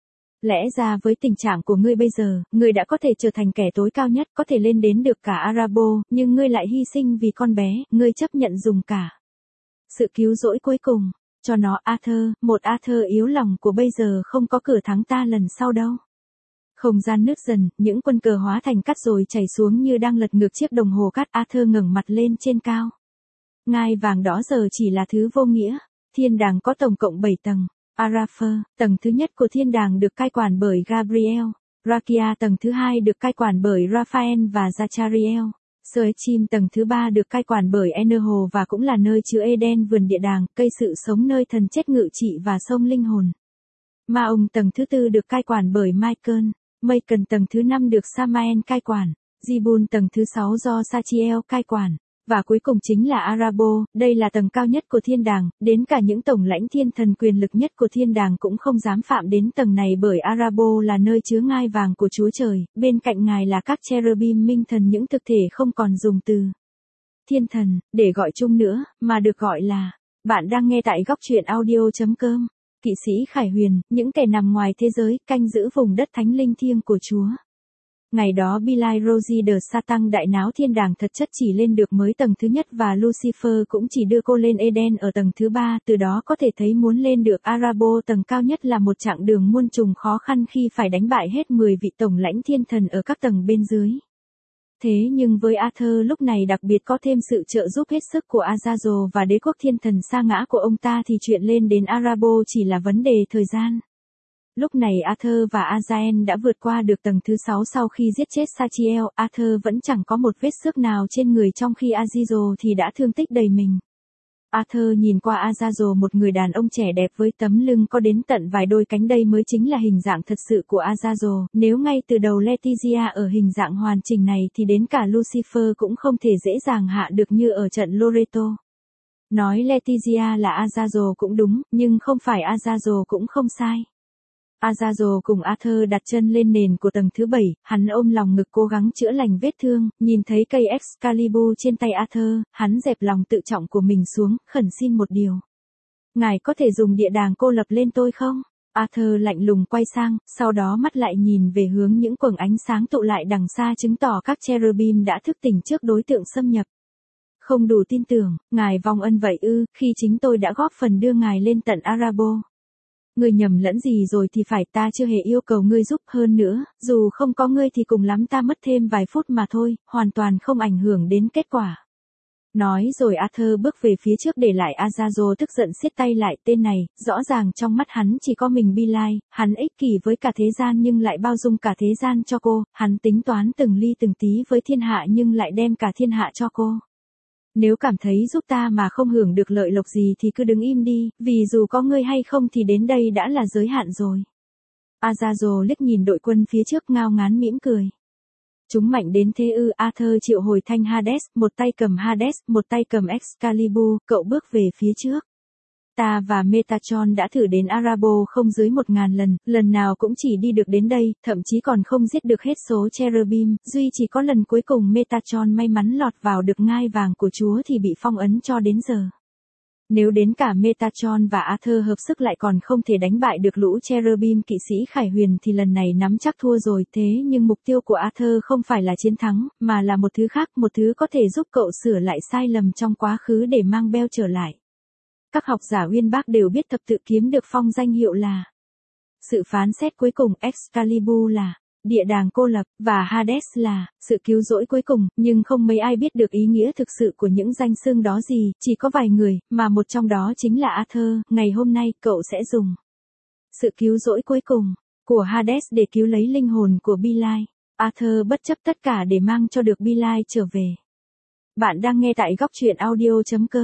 [SPEAKER 1] Lẽ ra với tình trạng của ngươi bây giờ, ngươi đã có thể trở thành kẻ tối cao nhất, có thể lên đến được cả Arabo, nhưng ngươi lại hy sinh vì con bé, ngươi chấp nhận dùng cả sự cứu rỗi cuối cùng, cho nó. Arthur, một Arthur yếu lòng của bây giờ không có cửa thắng ta lần sau đâu. Không gian nứt dần, những quân cờ hóa thành cát rồi chảy xuống như đang lật ngược chiếc đồng hồ cát. Arthur ngẩng mặt lên trên cao. Ngai vàng đó giờ chỉ là thứ vô nghĩa. Thiên đàng có tổng cộng bảy tầng. Arapher, tầng thứ nhất của thiên đàng được cai quản bởi Gabriel. Rakia tầng thứ hai được cai quản bởi Raphael và Zachariel. Searchim tầng thứ ba được cai quản bởi Enerho và cũng là nơi chứa Eden, vườn địa đàng, cây sự sống nơi thần chết ngự trị và sông linh hồn. Maong tầng thứ tư được cai quản bởi Michael. Macon tầng thứ năm được Samael cai quản. Zibun tầng thứ sáu do Sachiel cai quản. Và cuối cùng chính là Arabo, đây là tầng cao nhất của thiên đàng, đến cả những tổng lãnh thiên thần quyền lực nhất của thiên đàng cũng không dám phạm đến tầng này bởi Arabo là nơi chứa ngai vàng của Chúa Trời, bên cạnh ngài là các cherubim minh thần, những thực thể không còn dùng từ thiên thần để gọi chung nữa, mà được gọi là. Bạn đang nghe tại góc truyện audio chấm com. Kỵ sĩ Khải Huyền, những kẻ nằm ngoài thế giới, canh giữ vùng đất thánh linh thiêng của Chúa. Ngày đó Billy Rosie de Satan đại náo thiên đàng thật chất chỉ lên được mới tầng thứ nhất và Lucifer cũng chỉ đưa cô lên Eden ở tầng thứ ba, từ đó có thể thấy muốn lên được Arabo tầng cao nhất là một chặng đường muôn trùng khó khăn khi phải đánh bại hết mười vị tổng lãnh thiên thần ở các tầng bên dưới. Thế nhưng với Arthur lúc này đặc biệt có thêm sự trợ giúp hết sức của Azazel và đế quốc thiên thần sa ngã của ông ta thì chuyện lên đến Arabo chỉ là vấn đề thời gian. Lúc này Arthur và Azael đã vượt qua được tầng thứ sáu sau khi giết chết Sachiel. Arthur vẫn chẳng có một vết xước nào trên người trong khi Azazel thì đã thương tích đầy mình. Arthur nhìn qua Azazel, một người đàn ông trẻ đẹp với tấm lưng có đến tận vài đôi cánh, đây mới chính là hình dạng thật sự của Azazel. Nếu ngay từ đầu Letizia ở hình dạng hoàn chỉnh này thì đến cả Lucifer cũng không thể dễ dàng hạ được như ở trận Loreto. Nói Letizia là Azazel cũng đúng, nhưng không phải Azazel cũng không sai. Azazel cùng Arthur đặt chân lên nền của tầng thứ bảy, hắn ôm lòng ngực cố gắng chữa lành vết thương, nhìn thấy cây Excalibur trên tay Arthur, hắn dẹp lòng tự trọng của mình xuống, khẩn xin một điều. Ngài có thể dùng địa đàng cô lập lên tôi không? Arthur lạnh lùng quay sang, sau đó mắt lại nhìn về hướng những quầng ánh sáng tụ lại đằng xa, chứng tỏ các cherubim đã thức tỉnh trước đối tượng xâm nhập. Không đủ tin tưởng, ngài vong ân vậy ư, khi chính tôi đã góp phần đưa ngài lên tận Arabo. Ngươi nhầm lẫn gì rồi thì phải, ta chưa hề yêu cầu ngươi giúp, hơn nữa, dù không có ngươi thì cùng lắm ta mất thêm vài phút mà thôi, hoàn toàn không ảnh hưởng đến kết quả. Nói rồi Arthur bước về phía trước để lại Azazel tức giận siết tay lại, tên này, rõ ràng trong mắt hắn chỉ có mình Billy, hắn ích kỷ với cả thế gian nhưng lại bao dung cả thế gian cho cô, hắn tính toán từng ly từng tí với thiên hạ nhưng lại đem cả thiên hạ cho cô. Nếu cảm thấy giúp ta mà không hưởng được lợi lộc gì thì cứ đứng im đi, vì dù có ngươi hay không thì đến đây đã là giới hạn rồi. Azazel liếc nhìn đội quân phía trước ngao ngán mỉm cười. Chúng mạnh đến thế ư? Arthur triệu hồi thanh Hades, một tay cầm Hades, một tay cầm Excalibur, cậu bước về phía trước. Ta và Metatron đã thử đến Arabo không dưới một ngàn lần, lần nào cũng chỉ đi được đến đây, thậm chí còn không giết được hết số cherubim, duy chỉ có lần cuối cùng Metatron may mắn lọt vào được ngai vàng của Chúa thì bị phong ấn cho đến giờ. Nếu đến cả Metatron và Arthur hợp sức lại còn không thể đánh bại được lũ cherubim kỵ sĩ Khải Huyền thì lần này nắm chắc thua rồi. Thế nhưng mục tiêu của Arthur không phải là chiến thắng, mà là một thứ khác, một thứ có thể giúp cậu sửa lại sai lầm trong quá khứ để mang Bell trở lại. Các học giả uyên bác đều biết thập tự kiếm được phong danh hiệu là sự phán xét cuối cùng, Excalibur là địa đàng cô lập, và Hades là sự cứu rỗi cuối cùng, nhưng không mấy ai biết được ý nghĩa thực sự của những danh xưng đó gì, chỉ có vài người, mà một trong đó chính là Arthur. Ngày hôm nay cậu sẽ dùng sự cứu rỗi cuối cùng của Hades để cứu lấy linh hồn của Billy. Arthur bất chấp tất cả để mang cho được Billy trở về. Bạn đang nghe tại góc truyện audio chấm com.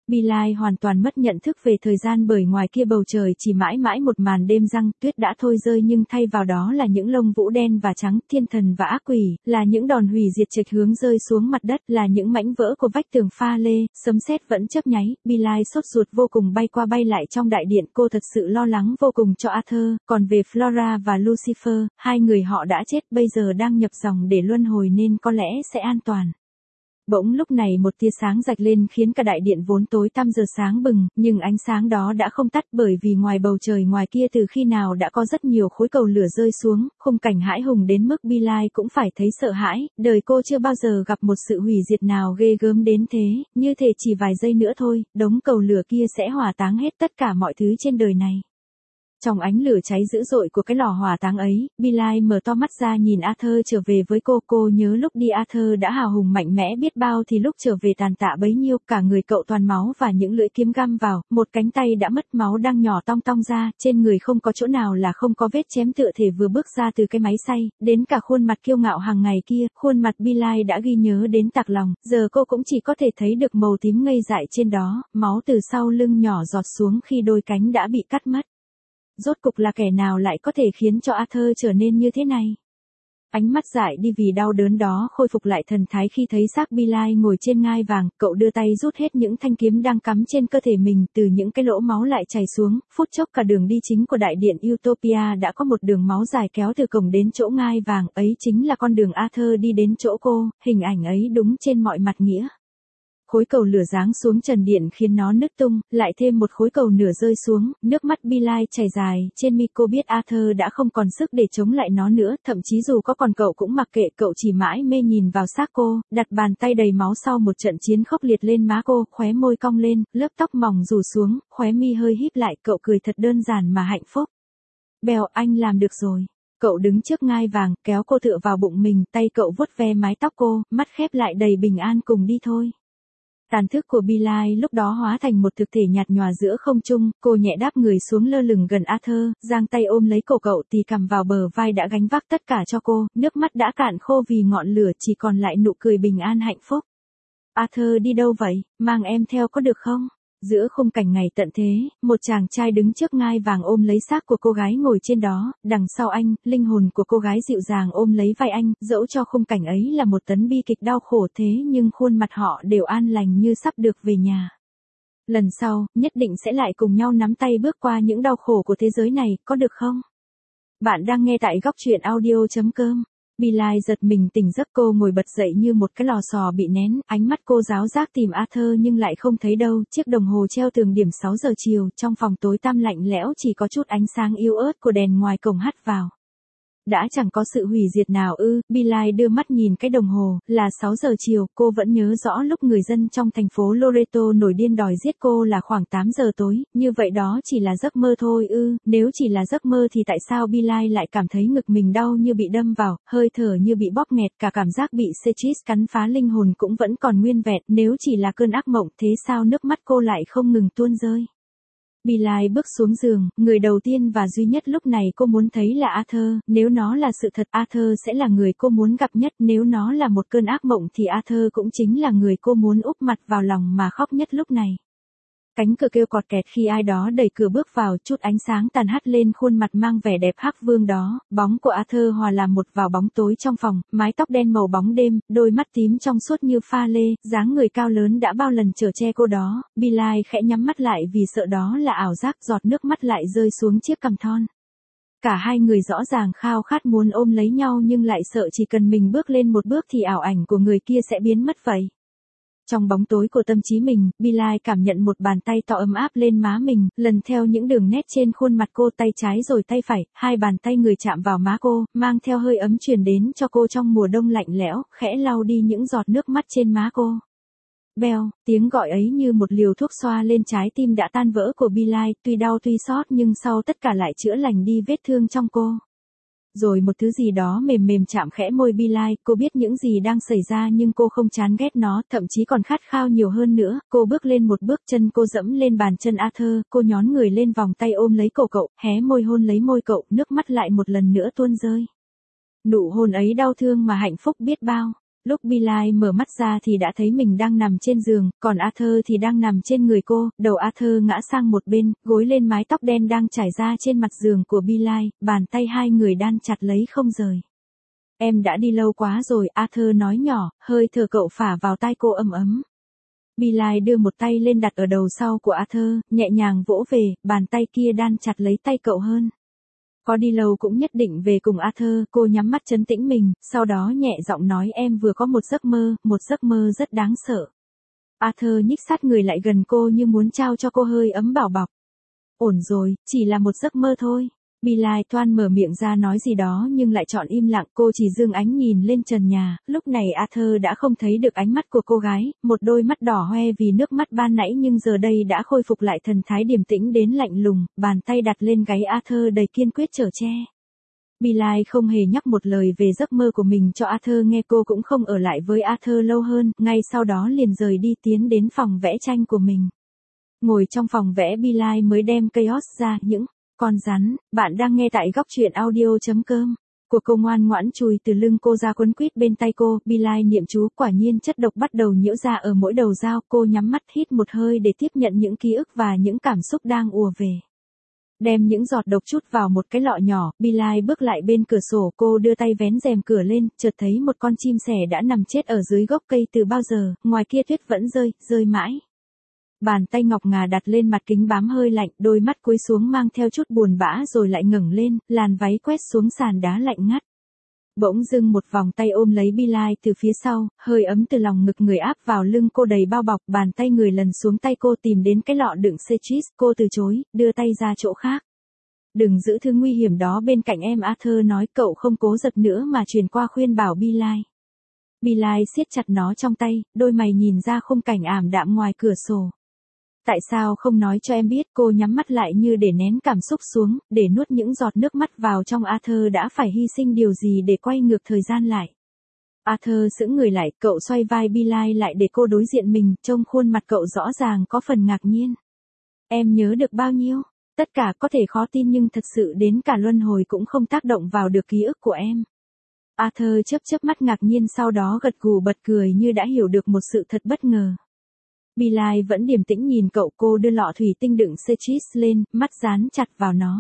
[SPEAKER 1] Billie hoàn toàn mất nhận thức về thời gian bởi ngoài kia bầu trời chỉ mãi mãi một màn đêm giăng, tuyết đã thôi rơi nhưng thay vào đó là những lông vũ đen và trắng, thiên thần và ác quỷ, là những đòn hủy diệt trịch hướng rơi xuống mặt đất, là những mảnh vỡ của vách tường pha lê, sấm sét vẫn chớp nháy. Billie sốt ruột vô cùng bay qua bay lại trong đại điện, cô thật sự lo lắng vô cùng cho Arthur, còn về Flora và Lucifer, hai người họ đã chết, bây giờ đang nhập dòng để luân hồi nên có lẽ sẽ an toàn. Bỗng lúc này một tia sáng rạch lên khiến cả đại điện vốn tối tăm giờ sáng bừng, nhưng ánh sáng đó đã không tắt bởi vì ngoài bầu trời ngoài kia từ khi nào đã có rất nhiều khối cầu lửa rơi xuống, khung cảnh hãi hùng đến mức Billie cũng phải thấy sợ hãi, đời cô chưa bao giờ gặp một sự hủy diệt nào ghê gớm đến thế, như thể chỉ vài giây nữa thôi, đống cầu lửa kia sẽ hỏa táng hết tất cả mọi thứ trên đời này. Trong ánh lửa cháy dữ dội của cái lò hỏa táng ấy, Billie mở to mắt ra nhìn Arthur trở về với cô. Cô nhớ lúc đi Arthur đã hào hùng mạnh mẽ biết bao thì lúc trở về tàn tạ bấy nhiêu, cả người cậu toàn máu và những lưỡi kiếm găm vào, một cánh tay đã mất máu đang nhỏ tong tong ra, trên người không có chỗ nào là không có vết chém tựa thể vừa bước ra từ cái máy xay, đến cả khuôn mặt kiêu ngạo hàng ngày kia, khuôn mặt Billie đã ghi nhớ đến tạc lòng, giờ cô cũng chỉ có thể thấy được màu tím ngây dại trên đó, máu từ sau lưng nhỏ giọt xuống khi đôi cánh đã bị cắt mất. Rốt cục là kẻ nào lại có thể khiến cho Arthur trở nên như thế này? Ánh mắt dại đi vì đau đớn đó khôi phục lại thần thái khi thấy xác Billie ngồi trên ngai vàng, cậu đưa tay rút hết những thanh kiếm đang cắm trên cơ thể mình, từ những cái lỗ máu lại chảy xuống, phút chốc cả đường đi chính của đại điện Utopia đã có một đường máu dài kéo từ cổng đến chỗ ngai vàng, ấy chính là con đường Arthur đi đến chỗ cô, hình ảnh ấy đúng trên mọi mặt nghĩa. Khối cầu lửa giáng xuống trần điện khiến nó nứt tung, lại thêm một khối cầu nửa rơi xuống, nước mắt Billie chảy dài, trên mi cô biết Arthur đã không còn sức để chống lại nó nữa, thậm chí dù có còn cậu cũng mặc kệ, cậu chỉ mãi mê nhìn vào xác cô, đặt bàn tay đầy máu sau một trận chiến khốc liệt lên má cô, khóe môi cong lên, lớp tóc mỏng rủ xuống, khóe mi hơi híp lại, cậu cười thật đơn giản mà hạnh phúc. Bèo, anh làm được rồi. Cậu đứng trước ngai vàng, kéo cô tựa vào bụng mình, tay cậu vuốt ve mái tóc cô, mắt khép lại đầy bình an, cùng đi thôi. Tàn thức của Billie lúc đó hóa thành một thực thể nhạt nhòa giữa không trung, cô nhẹ đáp người xuống lơ lửng gần Arthur, giang tay ôm lấy cổ cậu tì cằm vào bờ vai đã gánh vác tất cả cho cô, nước mắt đã cạn khô vì ngọn lửa chỉ còn lại nụ cười bình an hạnh phúc. Arthur đi đâu vậy, mang em theo có được không? Giữa khung cảnh ngày tận thế, một chàng trai đứng trước ngai vàng ôm lấy xác của cô gái ngồi trên đó, đằng sau anh, linh hồn của cô gái dịu dàng ôm lấy vai anh, dẫu cho khung cảnh ấy là một tấn bi kịch đau khổ thế nhưng khuôn mặt họ đều an lành như sắp được về nhà. Lần sau, nhất định sẽ lại cùng nhau nắm tay bước qua những đau khổ của thế giới này, có được không? Bạn đang nghe tại góc truyện audio chấm com. Billie giật mình tỉnh giấc, cô ngồi bật dậy như một cái lò xò bị nén, ánh mắt cô ráo rác tìm Arthur nhưng lại không thấy đâu, chiếc đồng hồ treo tường điểm sáu giờ chiều, trong phòng tối tăm lạnh lẽo chỉ có chút ánh sáng yếu ớt của đèn ngoài cổng hắt vào. Đã chẳng có sự hủy diệt nào ư? Billie đưa mắt nhìn cái đồng hồ, là sáu giờ chiều, cô vẫn nhớ rõ lúc người dân trong thành phố Loreto nổi điên đòi giết cô là khoảng tám giờ tối, như vậy đó chỉ là giấc mơ thôi ư? Nếu chỉ là giấc mơ thì tại sao Billie lại cảm thấy ngực mình đau như bị đâm vào, hơi thở như bị bóp nghẹt, cả cảm giác bị Cetris cắn phá linh hồn cũng vẫn còn nguyên vẹn, nếu chỉ là cơn ác mộng, thế sao nước mắt cô lại không ngừng tuôn rơi? Billie bước xuống giường, người đầu tiên và duy nhất lúc này cô muốn thấy là Arthur, nếu nó là sự thật Arthur sẽ là người cô muốn gặp nhất, nếu nó là một cơn ác mộng thì Arthur cũng chính là người cô muốn úp mặt vào lòng mà khóc nhất lúc này. Cánh cửa kêu cọt kẹt khi ai đó đẩy cửa bước vào, chút ánh sáng tàn hắt lên khuôn mặt mang vẻ đẹp hắc vương đó, bóng của Arthur hòa làm một vào bóng tối trong phòng, mái tóc đen màu bóng đêm, đôi mắt tím trong suốt như pha lê, dáng người cao lớn đã bao lần chở che cô đó, Billie khẽ nhắm mắt lại vì sợ đó là ảo giác, giọt nước mắt lại rơi xuống chiếc cằm thon. Cả hai người rõ ràng khao khát muốn ôm lấy nhau nhưng lại sợ chỉ cần mình bước lên một bước thì ảo ảnh của người kia sẽ biến mất vậy. Trong bóng tối của tâm trí mình, Billie cảm nhận một bàn tay to ấm áp lên má mình, lần theo những đường nét trên khuôn mặt cô, tay trái rồi tay phải, hai bàn tay người chạm vào má cô, mang theo hơi ấm truyền đến cho cô trong mùa đông lạnh lẽo, khẽ lau đi những giọt nước mắt trên má cô. Beo, tiếng gọi ấy như một liều thuốc xoa lên trái tim đã tan vỡ của Billie, tuy đau tuy xót nhưng sau tất cả lại chữa lành đi vết thương trong cô. Rồi một thứ gì đó mềm mềm chạm khẽ môi Billie, cô biết những gì đang xảy ra nhưng cô không chán ghét nó, thậm chí còn khát khao nhiều hơn nữa, cô bước lên một bước, chân cô dẫm lên bàn chân Arthur, cô nhón người lên vòng tay ôm lấy cổ cậu, hé môi hôn lấy môi cậu, nước mắt lại một lần nữa tuôn rơi. Nụ hôn ấy đau thương mà hạnh phúc biết bao. Lúc Billie mở mắt ra thì đã thấy mình đang nằm trên giường, còn Arthur thì đang nằm trên người cô, đầu Arthur ngã sang một bên, gối lên mái tóc đen đang trải ra trên mặt giường của Billie, bàn tay hai người đan chặt lấy không rời. Em đã đi lâu quá rồi, Arthur nói nhỏ, hơi thở cậu phả vào tai cô ấm ấm. Billie đưa một tay lên đặt ở đầu sau của Arthur, nhẹ nhàng vỗ về, bàn tay kia đan chặt lấy tay cậu hơn. Có đi lâu cũng nhất định về cùng Arthur, cô nhắm mắt trấn tĩnh mình, sau đó nhẹ giọng nói em vừa có một giấc mơ, một giấc mơ rất đáng sợ. Arthur nhích sát người lại gần cô như muốn trao cho cô hơi ấm bảo bọc. Ổn rồi, chỉ là một giấc mơ thôi. Billie toan mở miệng ra nói gì đó nhưng lại chọn im lặng, cô chỉ dương ánh nhìn lên trần nhà, lúc này Arthur đã không thấy được ánh mắt của cô gái, một đôi mắt đỏ hoe vì nước mắt ban nãy nhưng giờ đây đã khôi phục lại thần thái điềm tĩnh đến lạnh lùng, bàn tay đặt lên gáy Arthur đầy kiên quyết chở che. Billie không hề nhắc một lời về giấc mơ của mình cho Arthur nghe, cô cũng không ở lại với Arthur lâu hơn, ngay sau đó liền rời đi tiến đến phòng vẽ tranh của mình. Ngồi trong phòng vẽ Billie mới đem Chaos ra, những con rắn, bạn đang nghe tại góc truyện audio.com. Của cô ngoan ngoãn chùi từ lưng cô ra quấn quýt bên tay cô, Billie niệm chú, quả nhiên chất độc bắt đầu nhiễu ra ở mỗi đầu dao, cô nhắm mắt hít một hơi để tiếp nhận những ký ức và những cảm xúc đang ùa về. Đem những giọt độc chút vào một cái lọ nhỏ, Billie bước lại bên cửa sổ, cô đưa tay vén rèm cửa lên, chợt thấy một con chim sẻ đã nằm chết ở dưới gốc cây từ bao giờ, ngoài kia tuyết vẫn rơi, rơi mãi. Bàn tay ngọc ngà đặt lên mặt kính bám hơi lạnh, đôi mắt cúi xuống mang theo chút buồn bã rồi lại ngẩng lên, làn váy quét xuống sàn đá lạnh ngắt. Bỗng dưng một vòng tay ôm lấy Billie từ phía sau, hơi ấm từ lòng ngực người áp vào lưng cô đầy bao bọc, bàn tay người lần xuống tay cô tìm đến cái lọ đựng Cetris, cô từ chối, đưa tay ra chỗ khác. Đừng giữ thứ nguy hiểm đó bên cạnh em, Arthur nói, cậu không cố giật nữa mà truyền qua khuyên bảo Billie. Billie siết chặt nó trong tay, đôi mày nhìn ra khung cảnh ảm đạm ngoài cửa sổ. Tại sao không nói cho em biết, cô nhắm mắt lại như để nén cảm xúc xuống, để nuốt những giọt nước mắt vào trong. Arthur đã phải hy sinh điều gì để quay ngược thời gian lại. Arthur sững người lại, cậu xoay vai Billie lại để cô đối diện mình, trông khuôn mặt cậu rõ ràng có phần ngạc nhiên. Em nhớ được bao nhiêu? Tất cả, có thể khó tin nhưng thật sự đến cả luân hồi cũng không tác động vào được ký ức của em. Arthur chớp chớp mắt ngạc nhiên, sau đó gật gù bật cười như đã hiểu được một sự thật bất ngờ. Billie vẫn điềm tĩnh nhìn cậu, cô đưa lọ thủy tinh đựng Cetris lên, mắt dán chặt vào nó.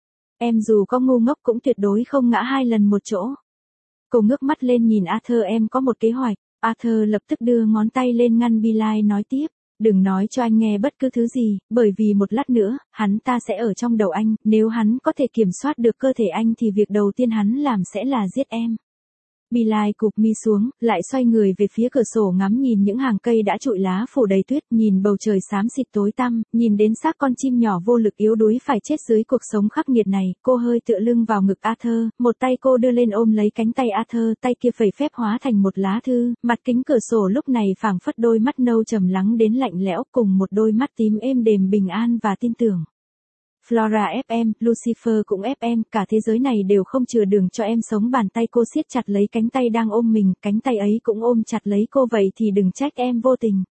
[SPEAKER 1] Em dù có ngu ngốc cũng tuyệt đối không ngã hai lần một chỗ. Cô ngước mắt lên nhìn Arthur, em có một kế hoạch. Arthur lập tức đưa ngón tay lên ngăn Billie nói tiếp. Đừng nói cho anh nghe bất cứ thứ gì, bởi vì một lát nữa, hắn ta sẽ ở trong đầu anh, nếu hắn có thể kiểm soát được cơ thể anh thì việc đầu tiên hắn làm sẽ là giết em. Billie cụp mi xuống, lại xoay người về phía cửa sổ ngắm nhìn những hàng cây đã trụi lá phủ đầy tuyết, nhìn bầu trời xám xịt tối tăm, nhìn đến xác con chim nhỏ vô lực yếu đuối phải chết dưới cuộc sống khắc nghiệt này, cô hơi tựa lưng vào ngực Arthur, một tay cô đưa lên ôm lấy cánh tay Arthur, tay kia phẩy phép hóa thành một lá thư, mặt kính cửa sổ lúc này phảng phất đôi mắt nâu trầm lắng đến lạnh lẽo cùng một đôi mắt tím êm đềm bình an và tin tưởng. Flora ép em, Lucifer cũng ép em, cả thế giới này đều không chừa đường cho em sống. Bàn tay cô siết chặt lấy cánh tay đang ôm mình, cánh tay ấy cũng ôm chặt lấy cô, vậy thì đừng trách em vô tình.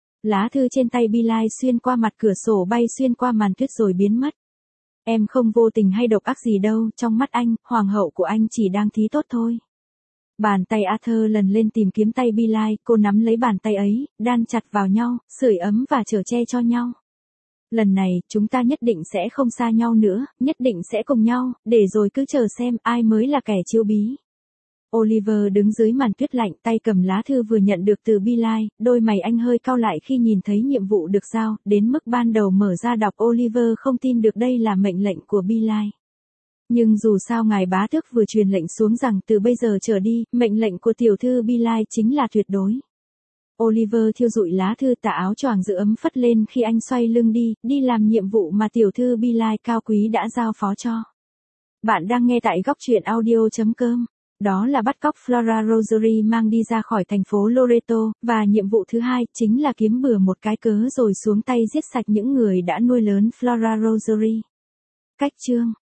[SPEAKER 1] Lá thư trên tay Billie xuyên qua mặt cửa sổ, bay xuyên qua màn tuyết rồi biến mất. Em không vô tình hay độc ác gì đâu, trong mắt anh, hoàng hậu của anh chỉ đang thí tốt thôi. Bàn tay Arthur lần lên tìm kiếm tay Billie, cô nắm lấy bàn tay ấy, đan chặt vào nhau, sưởi ấm và chở che cho nhau. Lần này, chúng ta nhất định sẽ không xa nhau nữa, nhất định sẽ cùng nhau, để rồi cứ chờ xem ai mới là kẻ chiêu bí. Oliver đứng dưới màn tuyết lạnh, tay cầm lá thư vừa nhận được từ Billie, đôi mày anh hơi cau lại khi nhìn thấy nhiệm vụ được giao, đến mức ban đầu mở ra đọc Oliver không tin được đây là mệnh lệnh của Billie. Nhưng dù sao ngài bá tước vừa truyền lệnh xuống rằng từ bây giờ trở đi, mệnh lệnh của tiểu thư Billie chính là tuyệt đối. Oliver thiêu dụi lá thư, tà áo choàng giữ ấm phất lên khi anh xoay lưng đi, đi làm nhiệm vụ mà tiểu thư Billie cao quý đã giao phó cho. Bạn đang nghe tại góc truyện audio.com. Đó là bắt cóc Flora Rosary mang đi ra khỏi thành phố Loreto, và nhiệm vụ thứ hai chính là kiếm bừa một cái cớ rồi xuống tay giết sạch những người đã nuôi lớn Flora Rosary. Cách chương